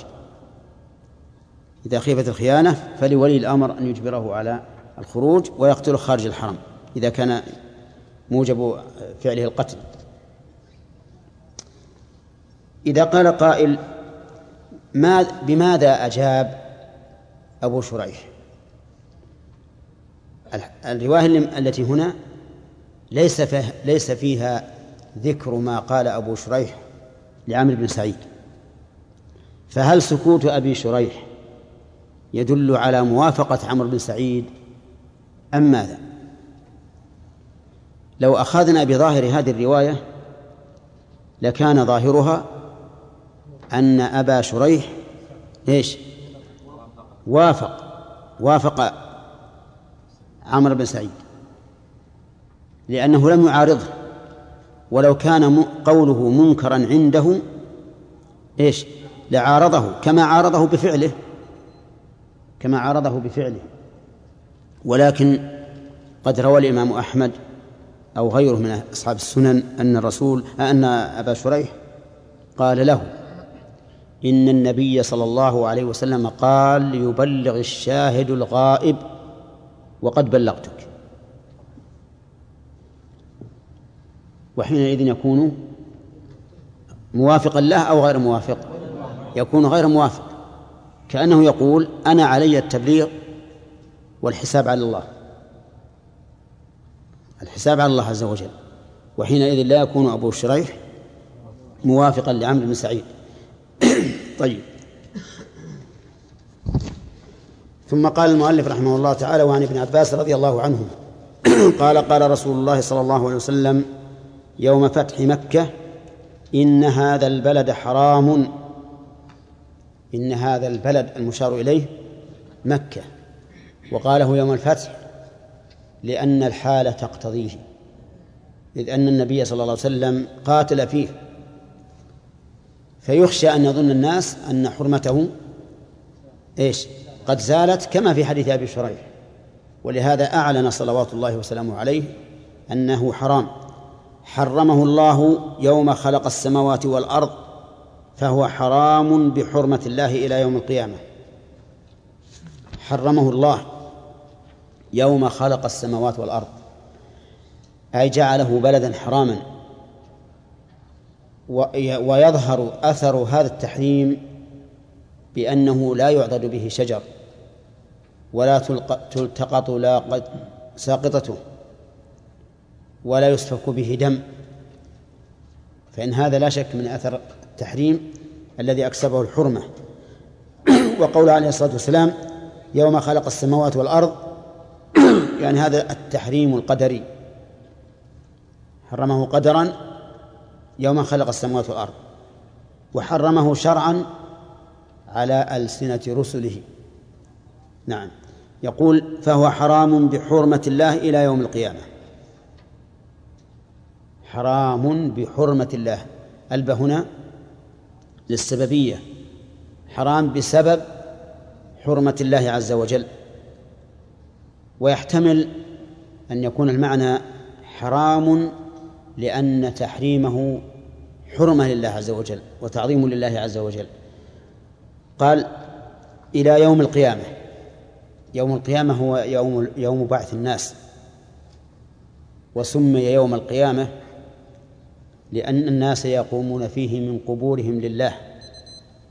S2: إذا خيفت الخيانة فلولي الأمر أن يجبره على الخروج ويقتله خارج الحرم إذا كان موجب فعله القتل. إذا قال قائل ما بماذا أجاب أبو شريح؟ الرواية التي هنا ليس فيها, ليس فيها ذكر ما قال أبو شريح لعمرو بن سعيد، فهل سكوت أبي شريح يدل على موافقة عمرو بن سعيد أم ماذا؟ لو أخذنا بظاهر هذه الرواية لكان ظاهرها أن أبا شريح إيش وافق وافق عمرو بن سعيد لأنه لم يعارضه، ولو كان قوله منكرا عنده إيش لعارضه كما عارضه بفعله كما عارضه بفعله. ولكن قد روى الإمام أحمد أو غيره من أصحاب السنن أن الرسول أن أبا شريح قال له إن النبي صلى الله عليه وسلم قال ليبلغ الشاهد الغائب وقد بلغتك. وحينئذ يكون موافقا له أو غير موافق؟ يكون غير موافق، كأنه يقول أنا علي التبليغ والحساب على الله، الحساب على الله عز وجل. وحينئذ لا يكون أبو شريح موافقا لعمرو بن سعيد. طيب، ثم قال المؤلف رحمه الله تعالى وعن ابن عباس رضي الله عنه قال قال رسول الله صلى الله عليه وسلم يوم فتح مكة إن هذا البلد حرام. إن هذا البلد المشار إليه مكة، وقاله يوم الفتح لأن الحالة تقتضيه، إذ أن النبي صلى الله عليه وسلم قاتل فيه، فيخشى أن يظن الناس أن حرمته إيش قد زالت كما في حديث أبي شريح، ولهذا أعلن صلوات الله وسلامه عليه أنه حرام. حرمه الله يوم خلق السماوات والأرض فهو حرام بحرمة الله إلى يوم القيامة. حرمه الله يوم خلق السماوات والأرض، أي جعله بلدا حراما. ويظهر أثر هذا التحريم بأنه لا يعضد به شجر ولا تلتقط لا ساقطته ولا يسفك به دم، فإن هذا لا شك من أثر التحريم الذي أكسبه الحرمة. وقول عليه الصلاة والسلام يوم خلق السماوات والأرض يعني هذا التحريم القدري، حرمه قدرا يوم خلق السماوات والأرض، وحرمه شرعا على ألسنة رسله. نعم، يقول فهو حرام بحرمة الله إلى يوم القيامة. حرام بحرمة الله، الب هنا للسببية، حرام بسبب حرمة الله عز وجل. ويحتمل أن يكون المعنى حرام لأن تحريمه حرمة لله عز وجل وتعظيم لله عز وجل. قال إلى يوم القيامة، يوم القيامة هو يوم, يوم بعث الناس، وسمي يوم القيامة لأن الناس يقومون فيه من قبورهم لله،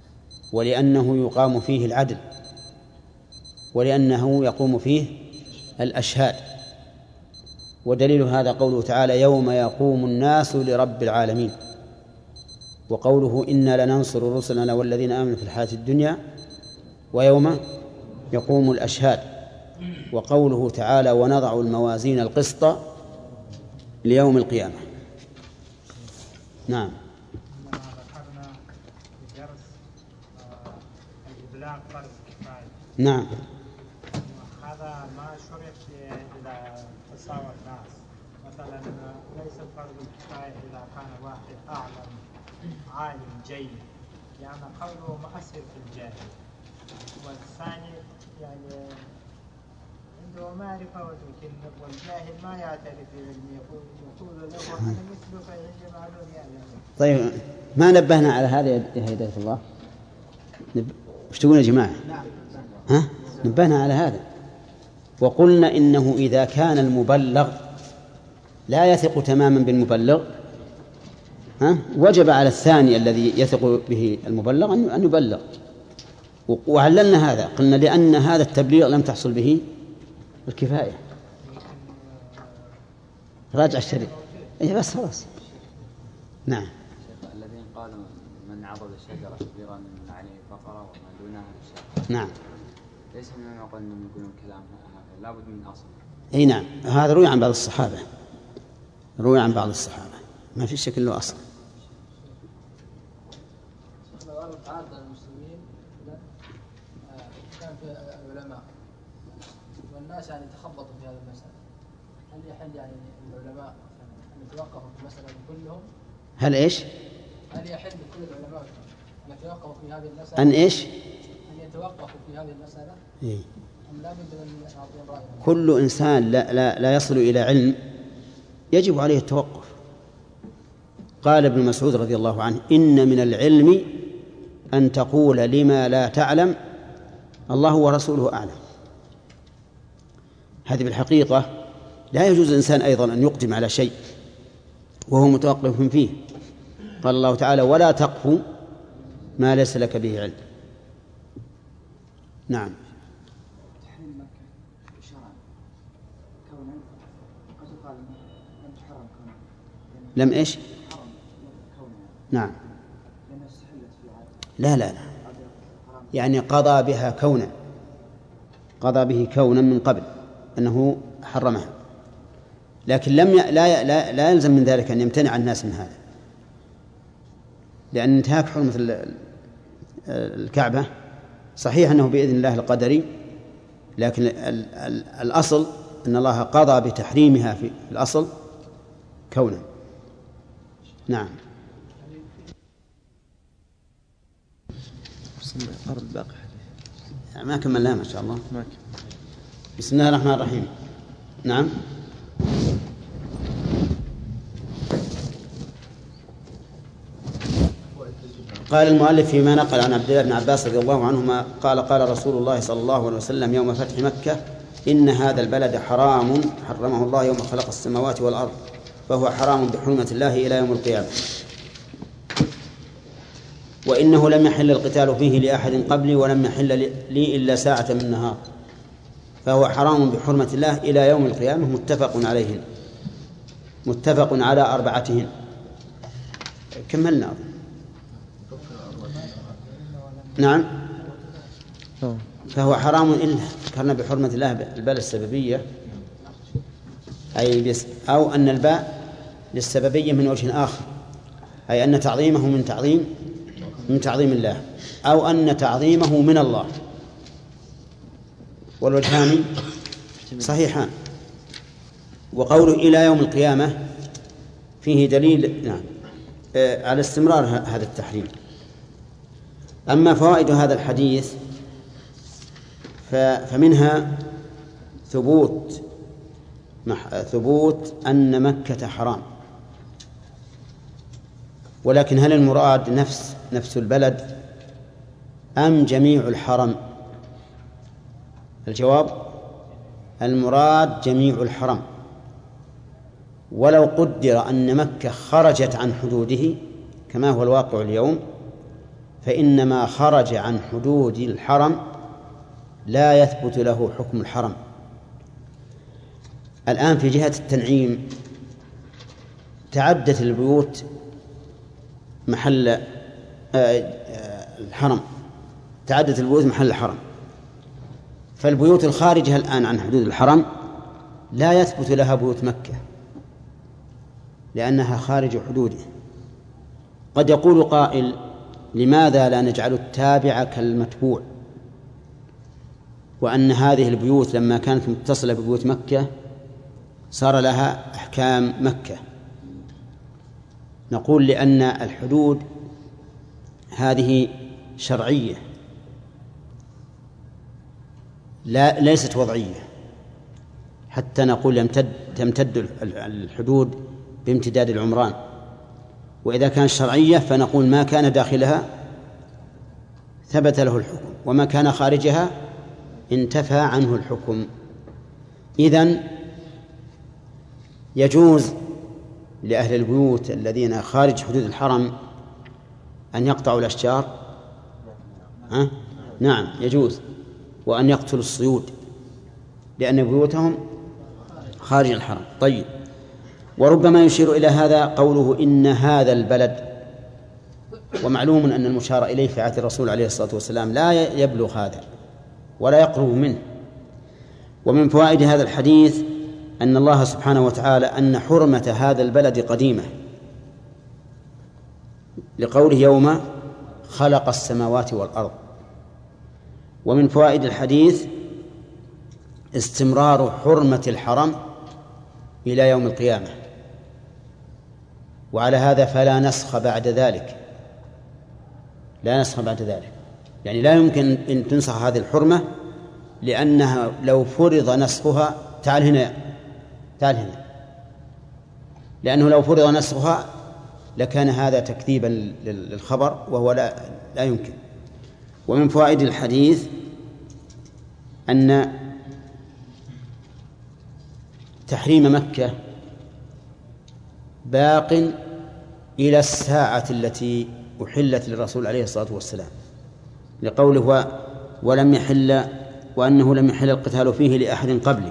S2: ولأنه يقام فيه العدل، ولأنه يقوم فيه الأشهاد. ودليل هذا قوله تعالى يوم يقوم الناس لرب العالمين، وقوله إنا لننصر رسلنا والذين آمنوا في الحياة الدنيا ويوم يقوم الأشهاد. وقوله تعالى ونضع الموازين القسط ليوم القيامة. نعم.
S3: ذكرنا في درس الإبلاغ فرض كفاية.
S2: نعم.
S3: هذا ما شرط إلى تساوى الناس، مثلا ليس فرض الكفاية إذا كان واحد أعلم عالم جيد، يعني قوله مؤثر في الجاهل، والثاني يعني عنده معرفة ولكن والجاهل ما يعترف بعلمه، يقول له أنا مثلك عندي معلوم يعلم.
S2: طيب ما نبهنا على هذا يا هداية الله؟ نب... وش تقولون يا جماعة؟ ها؟ نبهنا على هذا وقلنا إنه إذا كان المبلغ لا يثق تماما بالمبلغ، ها؟ وجب على الثاني الذي يثق به المبلغ أن يبلغ. وعللنا هذا، قلنا لأن هذا التبليغ لم تحصل به الكفاية. راجع الشريط. إيه بس خلاص. نعم.
S7: الذين قالوا من عضد الشجرة كبيرا من عليه بقرة وما دونها الشجرة.
S2: نعم.
S7: ليس من المعقول أنهم يقولون كلام لابد من أصل.
S2: أي نعم، هذا روي عن بعض الصحابة، روي عن بعض الصحابة، ما في شك له أصل.
S8: تعارض المسلمين كان في العلماء والناس يعني تخبطوا في هذه المسألة، هل يحل يعني العلماء أن يتوقفوا في المسألة كلهم؟
S2: هل إيش؟
S8: هل يحل كل العلماء أن يتوقفوا في هذه المسألة؟
S2: أن إيش؟
S8: أن يتوقفوا في هذه المسألة؟
S2: إيه؟
S8: أم لا بد من يعطون رأيهم؟
S2: كل إنسان لا, لا, لا يصل إلى علم يجب عليه التوقف. قال ابن مسعود رضي الله عنه إن من العلم أن تقول لما لا تعلم الله ورسوله أعلم. هذه بالحقيقة لا يجوز الإنسان أيضا أن يقدم على شيء وهو متوقف فيه. قال الله تعالى ولا تقف ما ليس لك به علم. نعم.
S9: تحريم مكة شرعا كونا قد يقال لم تحرم كونا
S2: لم إيش؟
S9: حرم كونا
S2: نعم.
S9: لأنها استحلت في عادة.
S2: لا لا لا يعني قضى بها كونا، قضى به كونا من قبل أنه حرمها، لكن لم ي... لا... لا لا يلزم من ذلك أن يمتنع الناس من هذا، لأن انتهاك حرمة الكعبة صحيح أنه بإذن الله القدري، لكن ال... ال... الأصل أن الله قضى بتحريمها في الأصل كونا. نعم. ما كملناها ما شاء الله. بسم الله الرحمن الرحيم. نعم. قال المؤلف فيما نقل عن عبد الله بن عباس رضي الله عنهما قال قال رسول الله صلى الله عليه وسلم يوم فتح مكة إن هذا البلد حرام حرمه الله يوم خلق السماوات والأرض فهو حرام بحرمة الله إلى يوم القيامة، وإنه لم يحل القتال فيه لأحد قبلي ولم يحل لي إلا ساعة من نهار فهو حرام بحرمة الله إلى يوم القيامة. متفق عليه، متفق على أربعتهن. كملنا. نعم. فهو حرام إلا ذكرنا بحرمة الله الباء السببية، أي بس أو أن الباء للسببية من وجه آخر، أي أن تعظيمه من تعظيم من تعظيم الله، أو أن تعظيمه من الله، والوجهان صحيحان. وقوله إلى يوم القيامة فيه دليل نعم على استمرار هذا التحريم. أما فوائد هذا الحديث فمنها ثبوت ثبوت أن مكة حرام، ولكن هل المراد نفس نفس البلد أم جميع الحرم؟ الجواب المراد جميع الحرم، ولو قدر أن مكة خرجت عن حدوده كما هو الواقع اليوم فإنما خرج عن حدود الحرم لا يثبت له حكم الحرم، الآن في جهة التنعيم تعدت البيوت محل الحرم، تعدت البيوت محل الحرم، فالبيوت الخارجة الآن عن حدود الحرم لا يثبت لها بيوت مكة لأنها خارج حدوده. قد يقول قائل: لماذا لا نجعل التابع كالمتبوع، وأن هذه البيوت لما كانت متصلة ببيوت مكة صار لها أحكام مكة؟ نقول لأن الحدود هذه شرعية لا ليست وضعية، حتى نقول يمتد تمتد الحدود بامتداد العمران، وإذا كانت شرعية فنقول ما كان داخلها ثبت له الحكم، وما كان خارجها انتفى عنه الحكم. إذن يجوز لأهل البيوت الذين خارج حدود الحرم أن يقطعوا الأشجار، ها؟ نعم يجوز، وأن يقتلوا الصيود لأن بيوتهم خارج الحرم. طيب، وربما يشير إلى هذا قوله إن هذا البلد، ومعلوم أن المشار إليه في عهد الرسول عليه الصلاة والسلام لا يبلغ هذا ولا يقرب منه. ومن فوائد هذا الحديث أن الله سبحانه وتعالى أن حرمة هذا البلد قديمة، لقوله يوم خلق السماوات والأرض. ومن فوائد الحديث استمرار حرمة الحرم إلى يوم القيامة، وعلى هذا فلا نسخ بعد ذلك، لا نسخ بعد ذلك، يعني لا يمكن أن تنسخ هذه الحرمة، لأنها لو فرض نسخها، تعال هنا تعال هنا لأنه لو فرض نسخها لكان هذا تكذيبا للخبر، وهو لا, لا يمكن. ومن فوائد الحديث أن تحريم مكة باق إلى الساعة التي أحلت للرسول عليه الصلاة والسلام، لقوله ولم يحل وأنه لم يحل القتال فيه لأحد قبله.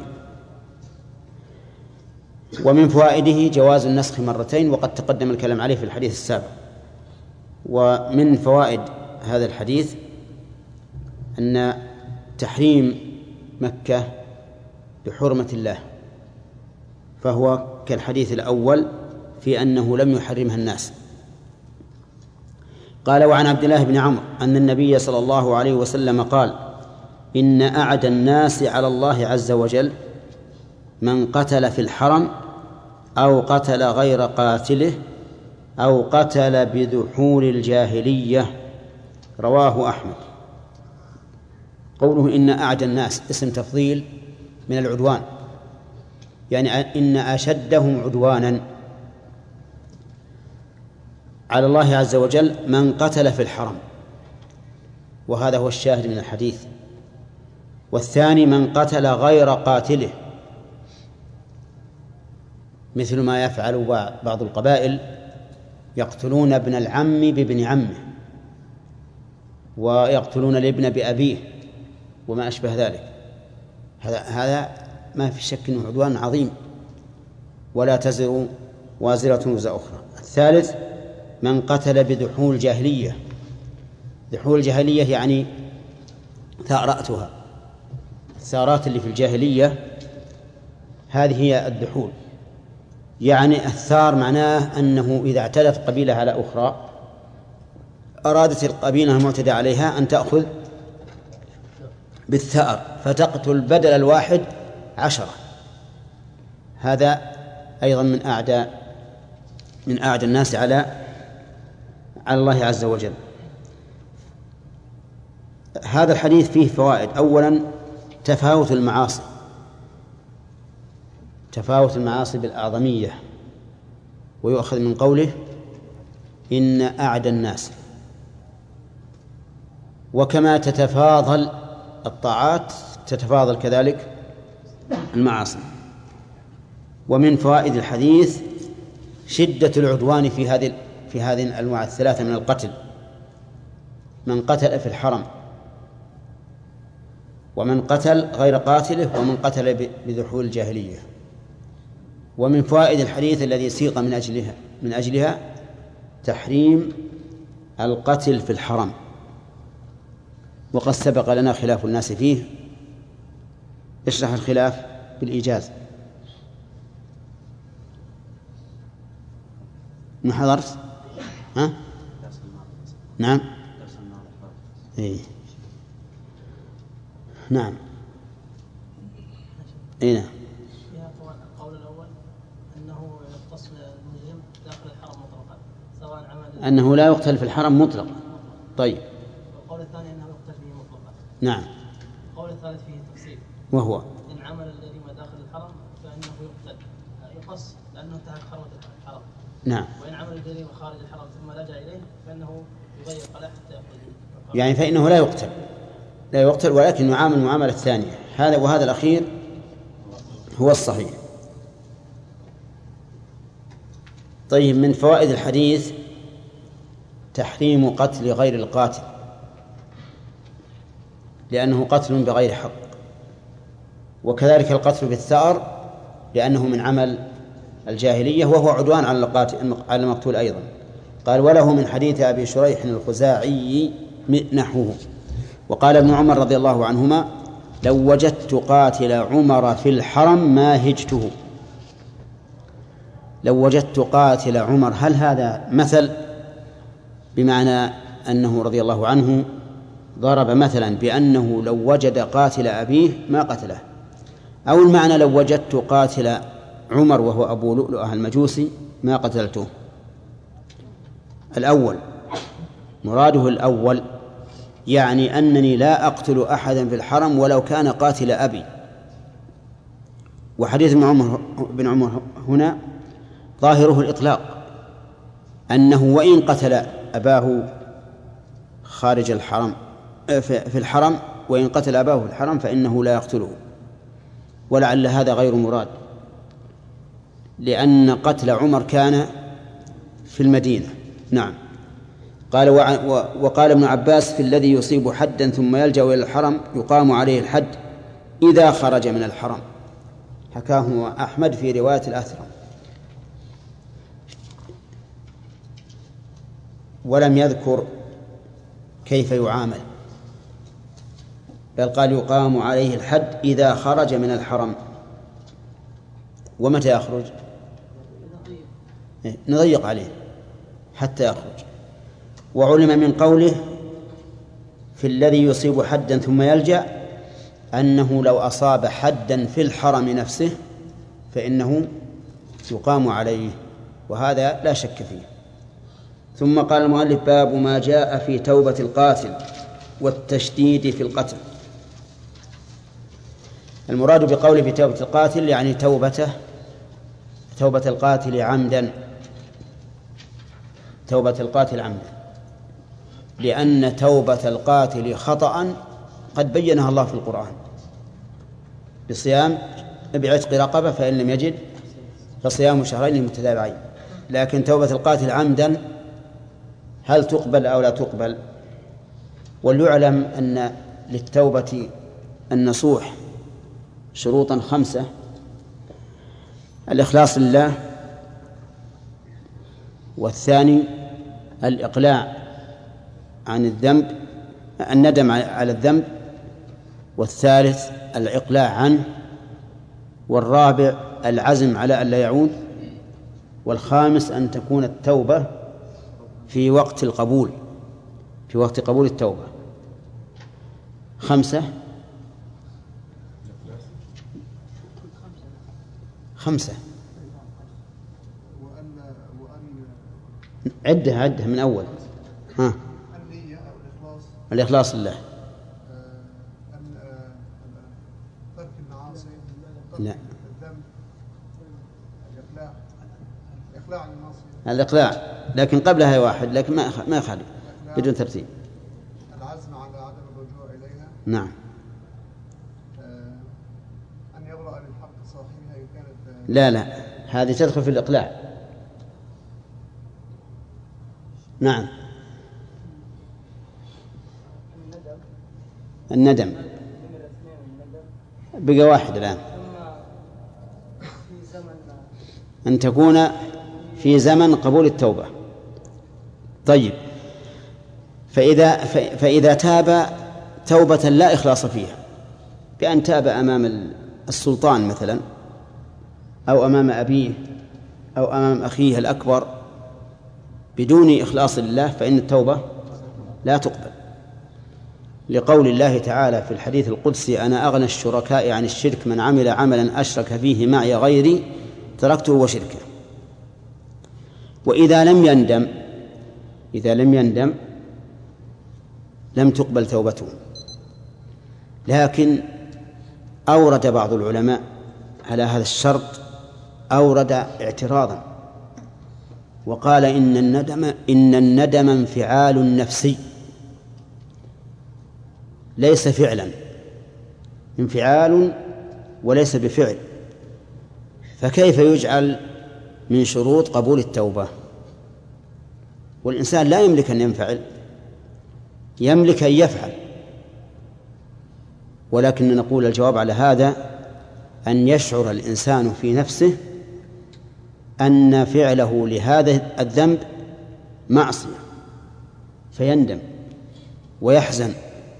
S2: ومن فوائده جواز النسخ مرتين، وقد تقدم الكلام عليه في الحديث السابق. ومن فوائد هذا الحديث أن تحريم مكة بحرمة الله، فهو كالحديث الأول في أنه لم يحرمها الناس. قال: وعن عبد الله بن عمرو أن النبي صلى الله عليه وسلم قال: إن أعد الناس على الله عز وجل من قتل في الحرم أو قتل غير قاتله أو قتل بذحول الجاهلية. رواه أحمد. قوله إن أعد الناس اسم تفضيل من العدوان، يعني إن أشدهم عدوانا على الله عز وجل من قتل في الحرم، وهذا هو الشاهد من الحديث. والثاني من قتل غير قاتله، مثل ما يفعل بعض القبائل، يقتلون ابن العم بابن عمه، ويقتلون الابن بأبيه وما أشبه ذلك. هذا هذا ما في شك أنه عدوان عظيم، ولا تزر وازرة وزر أخرى. الثالث من قتل بذحول جاهلية. ذحول الجاهلية يعني ثأرأتها، الثارات اللي في الجاهلية هذه هي الذحول. يعني الثار معناه أنه إذا اعتدت قبيلة على أخرى أرادت القبيلة المعتدى عليها أن تأخذ بالثأر فتقتل بدل الواحد عشرة. هذا أيضا من أعدى من أعدى الناس على على الله عز وجل. هذا الحديث فيه فوائد. أولا تفاوت المعاصي، تفاوت المعاصي بالأعظمية، ويؤخذ من قوله إن أعدى الناس. وكما تتفاضل الطاعات تتفاضل كذلك المعاصي. ومن فوائد الحديث شدة العدوان في هذه في هذه الأنواع الثلاثة من القتل: من قتل في الحرم، ومن قتل غير قاتله، ومن قتل بذحول الجاهلية. ومن فوائد الحديث الذي سيق من أجلها من أجلها تحريم القتل في الحرم، وقد سبق لنا خلاف الناس فيه. اشرح الخلاف بالإيجاز. ما حضرت؟ ها؟ نعم. إيه. نعم. إيه نعم.
S8: القول الأول أنه يختص المجرم داخل الحرم مطلقا سواء عمل
S2: أنه لا يقتل في الحرم مطلقا. طيب.
S8: القول الثاني أنه يقتل فيه مطلقا.
S2: نعم.
S8: القول الثالث فيه تفصيل
S2: وهو
S8: إن عمل الجريمة داخل الحرم فإنه يقتل يقص لأنه انتهك حرمة الحرم.
S2: نعم.
S8: وإن عمل الجريمة خارج الحرم ثم لجأ إليه فإنه يضيق له حتى يخرج.
S2: يعني فإنه لا يقتل لا يقتل ولكن يعامل معاملة ثانية. هذا وهذا الأخير هو الصحيح. طيب، من فوائد الحديث تحريم قتل غير القاتل لأنه قتل بغير حق، وكذلك القتل بالثأر لأنه من عمل الجاهلية وهو عدوان على القاتل على المقتول أيضا. قال: وله من حديث أبي شريح الخزاعي نحوه. وقال ابن عمر رضي الله عنهما: لو وجدت قاتل عمر في الحرم ما هجته. لو وجدت قاتل عمر، هل هذا مثل بمعنى أنه رضي الله عنه ضرب مثلا بأنه لو وجد قاتل أبيه ما قتله، أو المعنى لو وجدت قاتل عمر وهو أبو لؤلؤة المجوسي ما قتلته؟ الأول مراده الأول، يعني أنني لا أقتل أحدا في الحرم ولو كان قاتل أبي. وحديث ابن عمر, بن عمر هنا ظاهره الإطلاق، أنه وإن قتل أباه خارج الحرم في الحرم وإن قتل أباه في الحرم فإنه لا يقتله. ولعل هذا غير مراد، لأن قتل عمر كان في المدينة. نعم. قال: وقال ابن عباس: في الذي يصيب حدا ثم يلجأ إلى الحرم يقام عليه الحد إذا خرج من الحرم. حكاه أحمد في رواية الأثرم. ولم يذكر كيف يعامل، بل قال: يقام عليه الحد إذا خرج من الحرم. ومتى يخرج؟ نضيق عليه حتى يخرج. وعلم من قوله في الذي يصيب حدا ثم يلجأ أنه لو أصاب حدا في الحرم نفسه فإنه يقام عليه، وهذا لا شك فيه. ثم قال المؤلف: باب ما جاء في توبة القاتل والتشديد في القتل. المراد بقوله في توبة القاتل يعني توبته توبة القاتل عمدا توبة القاتل عمدا لأن توبة القاتل خطأ قد بينها الله في القرآن بصيام بعتق رقبة، فإن لم يجد فصيام شهرين متتابعين. لكن توبة القاتل عمدا هل تقبل أو لا تقبل؟ وليعلم أن للتوبة النصوح شروطا خمسة: الإخلاص لله، والثاني الإقلاع عن الذنب الندم على الذنب، والثالث الإقلاع عنه، والرابع العزم على أن لا يعود، والخامس أن تكون التوبة في وقت القبول في وقت قبول التوبة. خمسة خمسة عدها عدها من أول. ها. الإخلاص لله،
S10: ترك المعاصي،
S2: لا
S10: الذنب، الإقلاع الإقلاع عن المعصية،
S2: الإقلاع، لكن قبلها واحد لكن ما ما يخالف بدون ترتيب.
S10: العزم على عدم الرجوع إليها.
S2: نعم.
S10: أن يبرأ للحق صاحبها إن كانت.
S2: لا لا هذه تدخل في الإقلاع. نعم. الندم بقى واحد الآن.
S8: في زمن
S2: أن تكون في زمن قبول التوبة. طيب، فإذا, فإذا تاب توبة لا إخلاص فيها، بأن تاب أمام السلطان مثلا، أو أمام أبيه، أو أمام أخيه الأكبر بدون إخلاص لله، فإن التوبة لا تقبل، لقول الله تعالى في الحديث القدسي: أنا أغنى الشركاء عن الشرك من عمل عملا أشرك فيه معي غيري تركته وشركه. وإذا لم يندم إذا لم يندم لم تقبل توبته. لكن أورد بعض العلماء على هذا الشرط أورد اعتراضا، وقال إن الندم إن الندم انفعال نفسي ليس فعلا، انفعال وليس بفعل، فكيف يجعل من شروط قبول التوبة؟ والإنسان لا يملك أن ينفعل، يملك أن يفعل. ولكن نقول الجواب على هذا أن يشعر الإنسان في نفسه أن فعله لهذا الذنب معصية، فيندم ويحزن.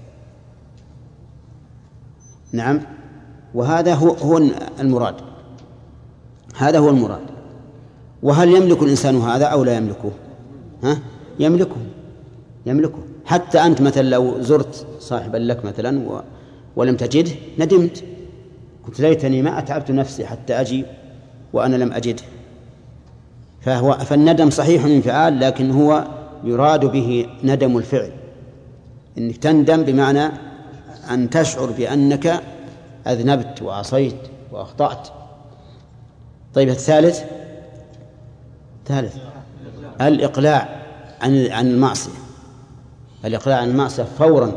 S2: نعم، وهذا هو هو المراد، هذا هو المراد. وهل يملك الإنسان هذا أو لا يملكه؟ ها؟ يملكه يملكه حتى أنت مثلا لو زرت صاحبا لك مثلا و... ولم تجده ندمت، قلت ليتني ما أتعبت نفسي حتى أجي وأنا لم أجده. فهو فالندم صحيح انفعال، لكن هو يراد به ندم الفعل، إنك تندم بمعنى أن تشعر بأنك أذنبت وعصيت وأخطأت. طيب، الثالث ثالث الإقلاع عن عن المعصية، الإقلاع عن المعصية فورا.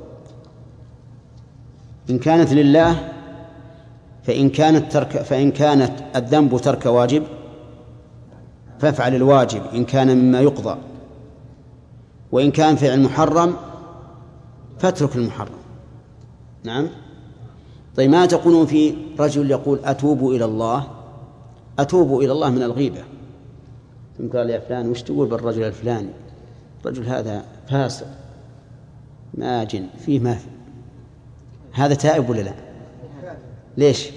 S2: إن كانت لله فإن كانت ترك فإن كانت الذنب ترك واجب فافعل الواجب إن كان مما يقضى، وإن كان فعل محرم فاترك المحرم. نعم. طيب، ما تقولون في رجل يقول أتوب إلى الله أتوب إلى الله من الغيبة؟ ثم قال يا فلان وش تقول بالرجل الفلاني؟ الرجل هذا فاسق ماجن فيه ما فيه، هذا تائب ولا لا؟ ليش؟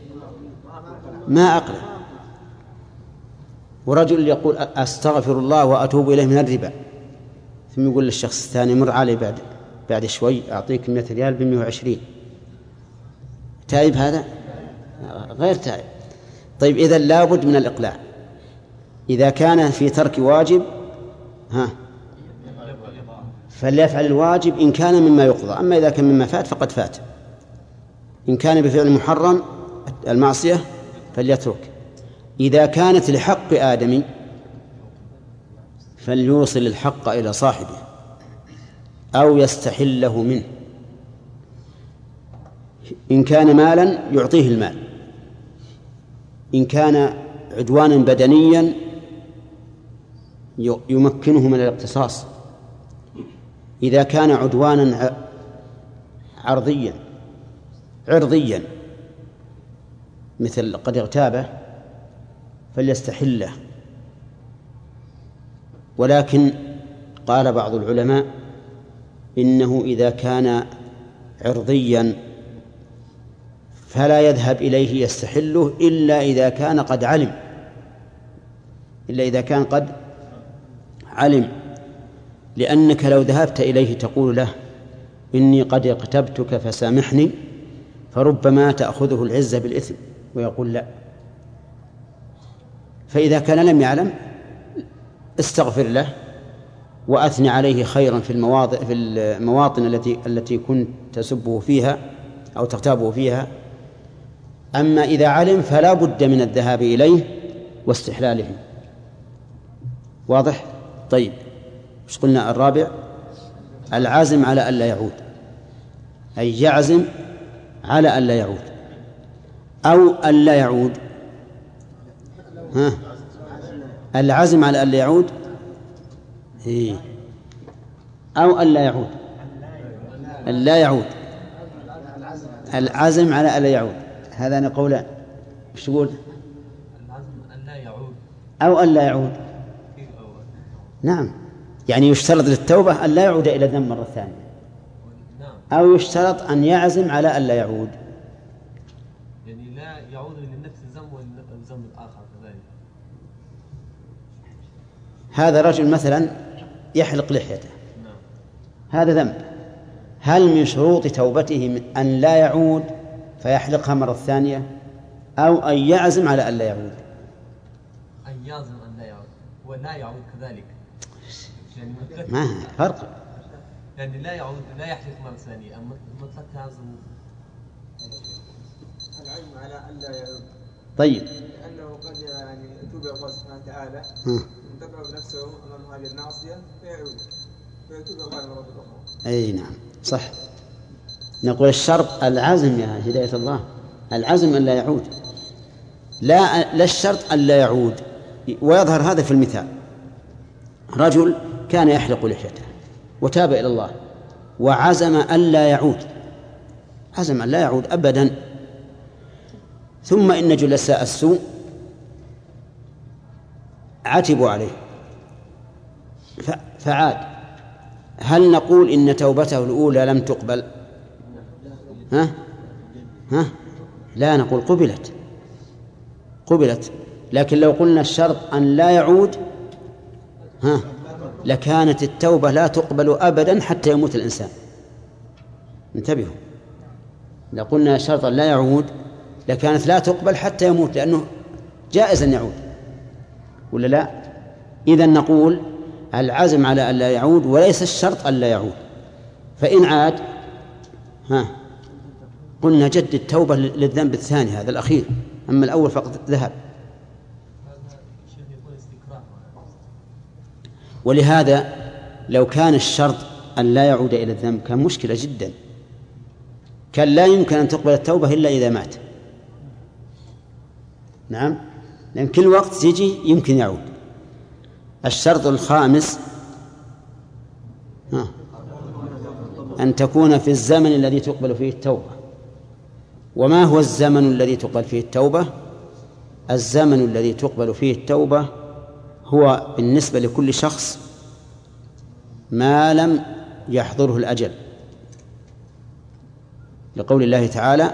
S2: ما أقله. ورجل يقول أستغفر الله وأتوب إليه من الربا، ثم يقول للشخص الثاني مر علي بعد بعد شوي أعطيك مئة ريال بمئة وعشرين، تائب هذا؟ غير تائب. طيب، إذن لابد من الإقلاع. إذا كان في ترك واجب ها فليفعل الواجب إن كان مما يقضى، أما إذا كان مما فات فقد فات. إن كان بفعل محرم المعصية فليترك. إذا كانت لحق آدمي فليوصل الحق إلى صاحبه أو يستحله منه. إن كان مالا يعطيه المال، إن كان عدوانا بدنيا يمكنه من الاقتصاص، إذا كان عدوانا عرضيا عرضيا مثل قد اغتابه فليستحله. ولكن قال بعض العلماء إنه إذا كان عرضيا فلا يذهب إليه يستحله إلا إذا كان قد علم إلا إذا كان قد علم لأنك لو ذهبت إليه تقول له إني قد اغتبتك فسامحني، فربما تأخذه العزة بالإثم ويقول لا. فإذا كان لم يعلم استغفر له وأثني عليه خيرا في المواضع في المواطن التي التي كنت تسبه فيها أو تغتابه فيها. أما إذا علم فلا بد من الذهاب إليه واستحلاله. واضح؟ طيب، مش قلنا الرابع العزم على ألا يعود، أي يعزم على ألا يعود أو ألا يعود. ها، العزم على ألا يعود إيه. أو ألا يعود ألا يعود العزم على ألا يعود، هذان قولان. مش تقول؟
S11: العزم أن لا يعود
S2: أو أن لا يعود. نعم، يعني يشترط للتوبة أن لا يعود إلى الذنب مرة ثانية، أو يشترط أن يعزم على أن لا يعود.
S11: يعني لا يعود لنفس الذنب والذنب الآخر كذلك.
S2: هذا رجل مثلا يحلق لحيته، هذا ذنب، هل من شروط توبته أن لا يعود فيحلقها مرة ثانية، أو أن يعزم على أن لا يعود؟
S11: أن يعزم أن لا يعود ولا يعود كذلك، يعني
S2: ما فرق،
S11: يعني لا يعود لا يحلق مرة ثانية، مطلق يعزم
S5: العزم على أن لا يعود.
S2: طيب،
S5: لأنه قد يعني يتوب إلى الله سبحانه وتعالى ينتقل بنفسه أمام هذه المعصية فيعود فيتوب إلى الله مرة أخرى.
S2: أي نعم صح. نقول الشرط العزم يا هداية الله، العزم أن لا يعود، لا لا الشرط أن لا يعود. ويظهر هذا في المثال، رجل كان يحلق لحيته وتاب إلى الله وعزم أن لا يعود، عزم أن لا يعود أبدا، ثم إن جلساء السوء عتبوا عليه فعاد، هل نقول إن توبته الأولى لم تقبل؟ ها؟ ها؟ لا، نقول قبلت قبلت لكن لو قلنا الشرط أن لا يعود ها لكانت التوبة لا تقبل أبدا حتى يموت الإنسان. انتبهوا، لو قلنا شرط أن لا يعود لكانت لا تقبل حتى يموت، لأنه جائز أن يعود ولا لا؟ إذن نقول العزم على أن لا يعود وليس الشرط أن لا يعود. فإن عاد ها قلنا جدد التوبة للذنب الثاني هذا الأخير، أما الأول فقد ذهب. ولهذا لو كان الشرط أن لا يعود إلى الذنب كان مشكلة جدا، كان لا يمكن أن تقبل التوبة إلا إذا مات. نعم، لأن كل وقت يجي يمكن يعود. الشرط الخامس ها أن تكون في الزمن الذي تقبل فيه التوبة. وما هو الزمن الذي تقبل فيه التوبة؟ الزمن الذي تقبل فيه التوبة هو بالنسبة لكل شخص ما لم يحضره الأجل، لقول الله تعالى: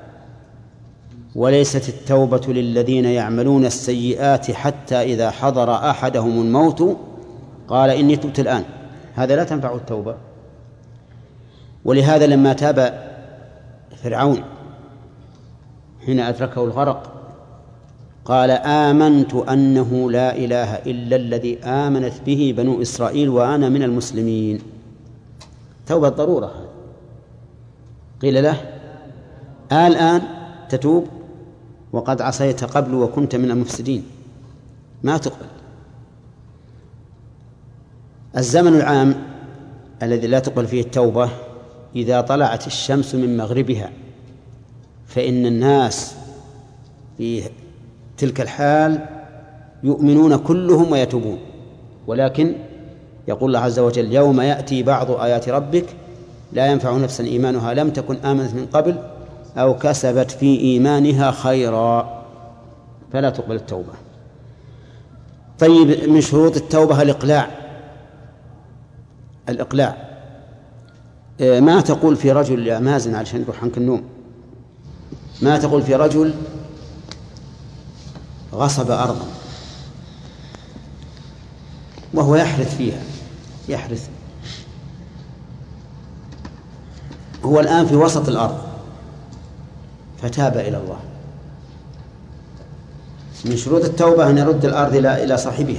S2: وليست التوبة للذين يعملون السيئات حتى إذا حضر أحدهم الموت قال إني تبت الآن. هذا لا تنفع التوبة. ولهذا لما تاب فرعون حين أدركه الغرق قال: آمنت أنه لا إله إلا الذي آمنت به بنو إسرائيل وأنا من المسلمين. توبة ضرورة. قيل له: الآن تتوب وقد عصيت قبل وكنت من المفسدين، ما تقبل. الزمن العام الذي لا تقبل فيه التوبة إذا طلعت الشمس من مغربها، فإن الناس في تلك الحال يؤمنون كلهم ويتوبون، ولكن يقول الله عز وجل: يوم يأتي بعض آيات ربك لا ينفع نفسا إيمانها لم تكن آمنت من قبل أو كسبت في إيمانها خيرا، فلا تقبل التوبة. طيب، من شروط التوبة الإقلاع. الإقلاع ما تقول في رجل يا مازن علشان يروح عنك النوم، ما تقول في رجل غصب أرضا وهو يحرث فيها يحرث هو الآن في وسط الأرض فتاب إلى الله. من شروط التوبة أن يرد الأرض إلى صاحبها.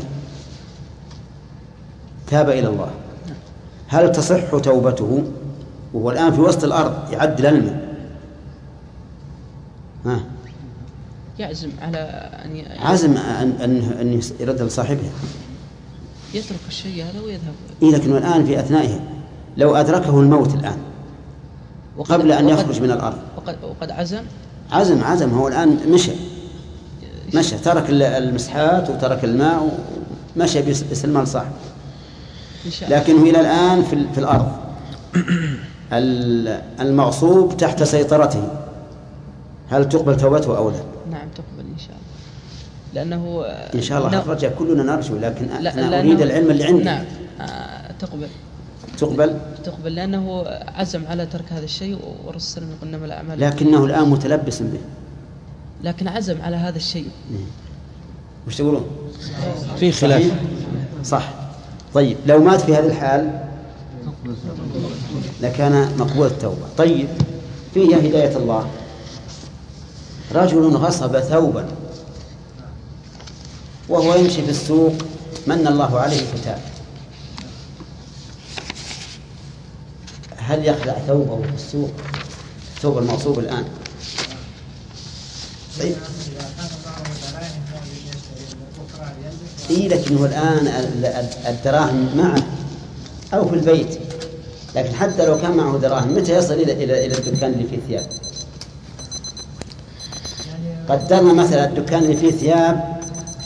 S2: تاب إلى الله، هل تصح توبته وهو الآن في وسط الأرض يعدل الماء؟ ها
S12: يعزم على أن
S2: عزم أن أن يرد لصاحبها،
S12: يترك الشيء هذا ويذهب.
S2: إيه، لكن الآن في أثنائه لو أدركه الموت الآن قبل أن يخرج من الأرض
S12: وقد, وقد عزم
S2: عزم عزم هو الآن مشى مشى ترك المسحات وترك الماء ومشى بسلمان صاحب، لكنه إلى الآن في, في الأرض المغصوب تحت سيطرته. هل تقبل توبته أو لا؟
S12: نعم تقبل إن شاء الله، لأنه
S2: إن شاء الله خرج كلنا نرجو، لكن
S12: لا
S2: أنا أريد العلم اللي عندي.
S12: نعم آه تقبل
S2: تقبل
S12: تقبل لأنه عزم على ترك هذا الشيء، ورسل من قلنا الأعمال،
S2: لكنه الآن متلبس به،
S12: لكن عزم على هذا الشيء.
S2: وش تقولون؟
S6: في خلاف.
S2: صح. طيب لو مات في هذه الحال لكان مقبول التوبة. طيب فيها هداية الله. رجل غصب ثوبا وهو يمشي في السوق، من الله عليه فتاب، هل يخلع ثوبه في السوق، ثوب المغصوب الآن؟ طيب إيه، لكنه الآن الدراهم معه أو في البيت، لكن حتى لو كان معه دراهم متى يصل إلى إلى إلى الدكان اللي فيه ثياب؟ قدرنا مثلا الدكان اللي فيه ثياب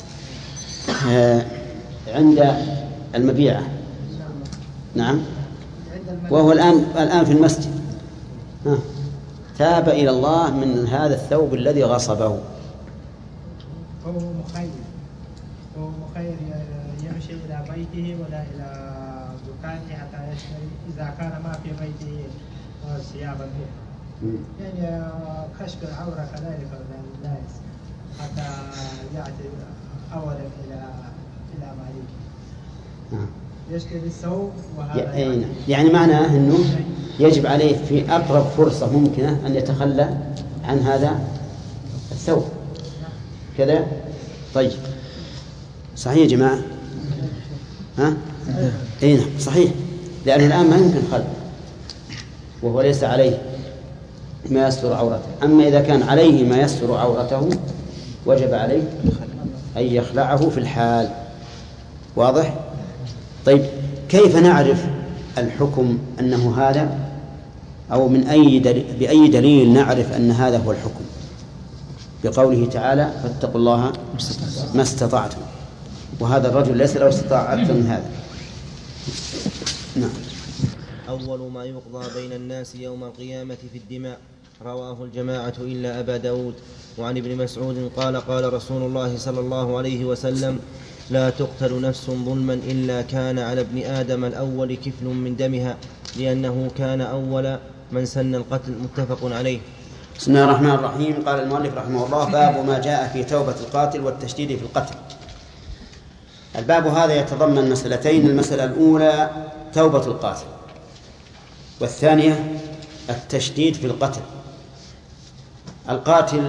S2: عند المبيعة، نعم، وهو الآن الآن في المسجد، ها. تاب إلى الله من هذا الثوب الذي غصبه.
S3: هو مخير، هو مخير يمشي إلى بيته ولا إلى دكانه حتى يشتري إذا كان ما في بيته ثيابا أخرى، يعني كشف العورة كذلك للناس حتى يأتي أولا إلى إلى مالكه يشتري الثوب. وهذا
S2: يعني, يعني معناه أنه يجب عليه في أقرب فرصة ممكنة أن يتخلى عن هذا الثوب كذا. طيب صحيح يا جماعة؟ ها؟ أي نعم صحيح، لأنه الآن ما يمكن خلع وهو ليس عليه ما يستر عورته. أما إذا كان عليه ما يستر عورته وجب عليه أن يخلعه في الحال. واضح؟ طيب كيف نعرف الحكم أنه هذا، أو من أي دليل بأي دليل نعرف أن هذا هو الحكم؟ بقوله تعالى فاتقوا الله ما استطعتم، وهذا الرجل ليس له استطاع أكثر من هذا. نعم.
S13: أول ما يقضى بين الناس يوم القيامة في الدماء، رواه الجماعة إلا أبا داود. وعن ابن مسعود قال قال رسول الله صلى الله عليه وسلم لا تقتل نفس ظلما إلا كان على ابن آدم الأول كفل من دمها، لأنه كان أول من سن القتل. متفق عليه.
S2: بسم الله الرحمن الرحيم. قال المؤلف رحمه الله باب ما جاء في توبة القاتل والتشديد في القتل. الباب هذا يتضمن مسألتين: المسألة الأولى توبة القاتل، والثانية التشديد في القتل. القاتل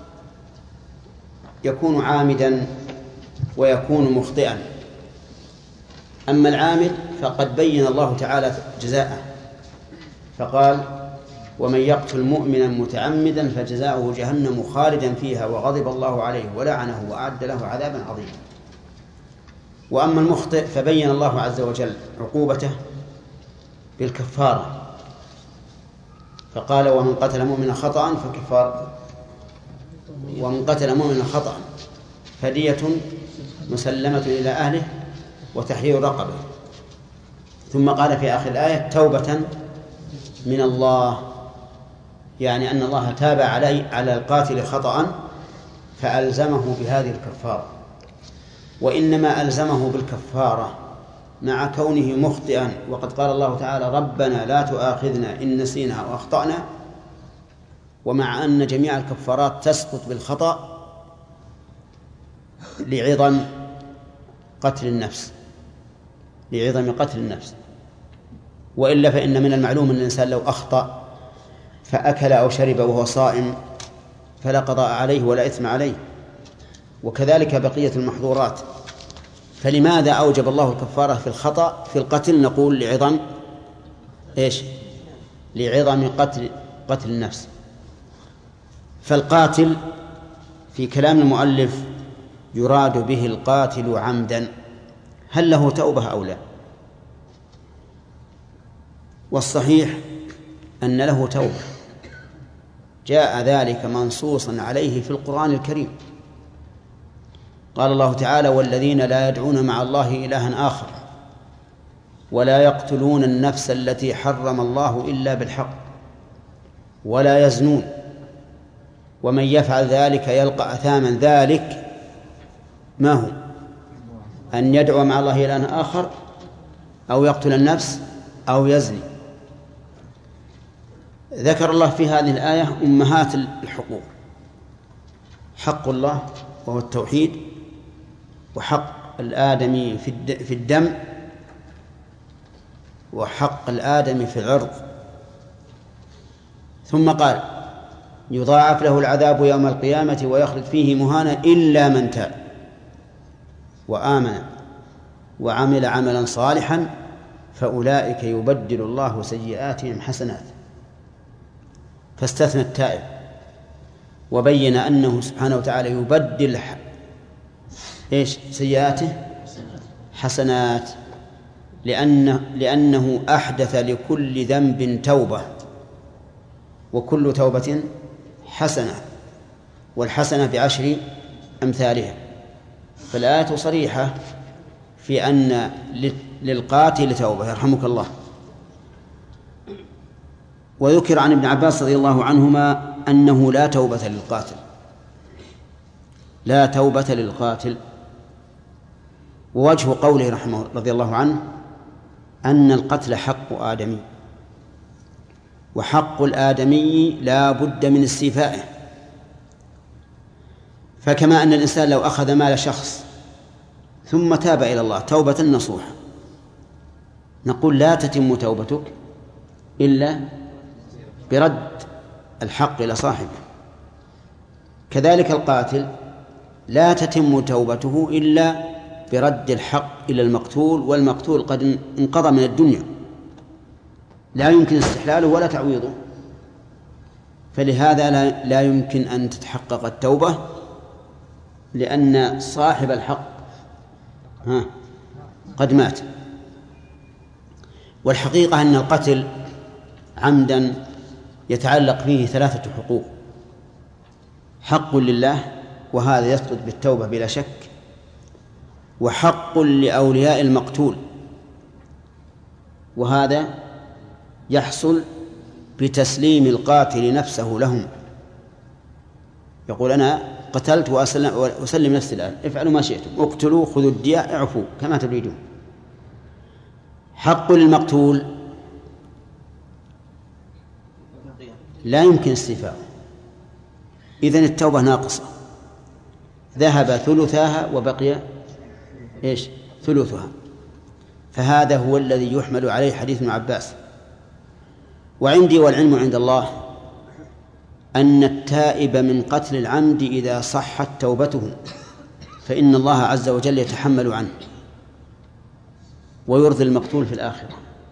S2: يكون عامدا ويكون مخطئا، أما العامد فقد بين الله تعالى جزاءه فقال ومن يقتل مؤمنا متعمدا فجزاؤه جهنم خالدا فيها وغضب الله عليه ولعنه وأعد له عذابا عظيما. وأما المخطئ فبين الله عز وجل عقوبته بالكفارة فقال ومن قتل مؤمنا خطأ فكفار ومن قتل مؤمنا خطأ فدية مسلمة إلى أهله وتحرير رقبه. ثم قال في آخر الآية توبة من الله، يعني أن الله تاب علي على القاتل خطأ فألزمه بهذه الكفارة. وإنما ألزمه بالكفارة مع كونه مخطئا، وقد قال الله تعالى ربنا لا تؤاخذنا إن نسينا أو أخطأنا، ومع أن جميع الكفارات تسقط بالخطأ لعظم قتل النفس لعظم قتل النفس. وإلا فإن من المعلوم أن الإنسان لو أخطأ فأكل أو شرب وهو صائم فلا قضاء عليه ولا إثم عليه، وكذلك بقية المحظورات. فلماذا أوجب الله الكفارة في الخطأ في القتل؟ نقول لعظم إيش؟ لعظم قتل قتل النفس. فالقاتل في كلام المؤلف يراد به القاتل عمدا، هل له توبة أو لا؟ والصحيح أن له توبة، جاء ذلك منصوصا عليه في القرآن الكريم. قال الله تعالى والذين لا يدعون مع الله إلها آخر ولا يقتلون النفس التي حرم الله إلا بالحق ولا يزنون ومن يفعل ذلك يلقى أثاما ذلك ما هو؟ أن يدعو مع الله إلها آخر أو يقتل النفس أو يزني. ذكر الله في هذه الآية أمهات الحقوق: حق الله وهو التوحيد، وحق الآدمي في الدم، وحق الآدمي في العرض. ثم قال: يضاعف له العذاب يوم القيامة ويخلد فيه مهانا إلا من تاب وآمن وعمل عملا صالحا فأولئك يبدل الله سيئاتهم حسنات. فاستثنى التائب وبين أنه سبحانه وتعالى يبدل إيش سيئاته حسنات، لأنه, لأنه أحدث لكل ذنب توبة، وكل توبة حسنة، والحسنة بعشر أمثالها. فالآية صريحة في أن للقاتل توبة يرحمك الله. وذكر عن ابن عباس رضي الله عنهما أنه لا توبة للقاتل، لا توبة للقاتل. ووجه قوله رحمه رضي الله عنه أن القتل حق آدمي، وحق الآدمي لا بد من استيفائه. فكما أن الإنسان لو أخذ مال شخص ثم تاب إلى الله توبة نصوح، نقول لا تتم توبتك إلا برد الحق إلى صاحبه. كذلك القاتل لا تتم توبته إلا برد الحق إلى المقتول، والمقتول قد انقضى من الدنيا، لا يمكن استحلاله ولا تعويضه. فلهذا لا, لا يمكن أن تتحقق التوبة، لأن صاحب الحق ها قد مات. والحقيقة أن القتل عمدا يتعلق فيه ثلاثة حقوق: حق لله وهذا يسقط بالتوبة بلا شك، وحق لأولياء المقتول وهذا يحصل بتسليم القاتل نفسه لهم، يقول أنا قتلت وأسلم, وأسلم نفسي الآن، افعلوا ما شئتم، اقتلوا، خذوا الدية، اعفوا كما تريدون. حق للمقتول لا يمكن استيفاؤه، إذن التوبة ناقصة، ذهب ثلثاها وبقي إيش ثلثها. فهذا هو الذي يحمل عليه حديث ابن عباس. وعندي والعلم عند الله أن التائب من قتل العمد إذا صحت توبته فإن الله عز وجل يتحمل عنه ويرضي المقتول في الآخرة،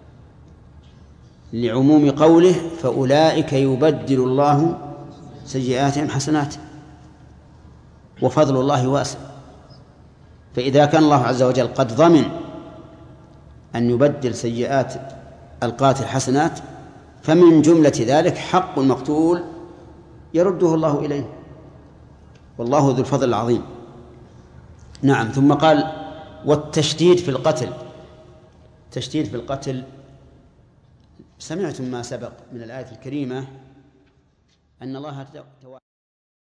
S2: لعموم قوله فأولئك يبدل الله سيئاتهم حسنات، وفضل الله واسع. فإذا كان الله عز وجل قد ضمن أن يبدل سيئات القاتل حسنات، فمن جملة ذلك حق المقتول يرده الله إليه، والله ذو الفضل العظيم. نعم. ثم قال والتشديد في القتل. تشديد في القتل، سمعتم ما سبق من الآية الكريمة أن الله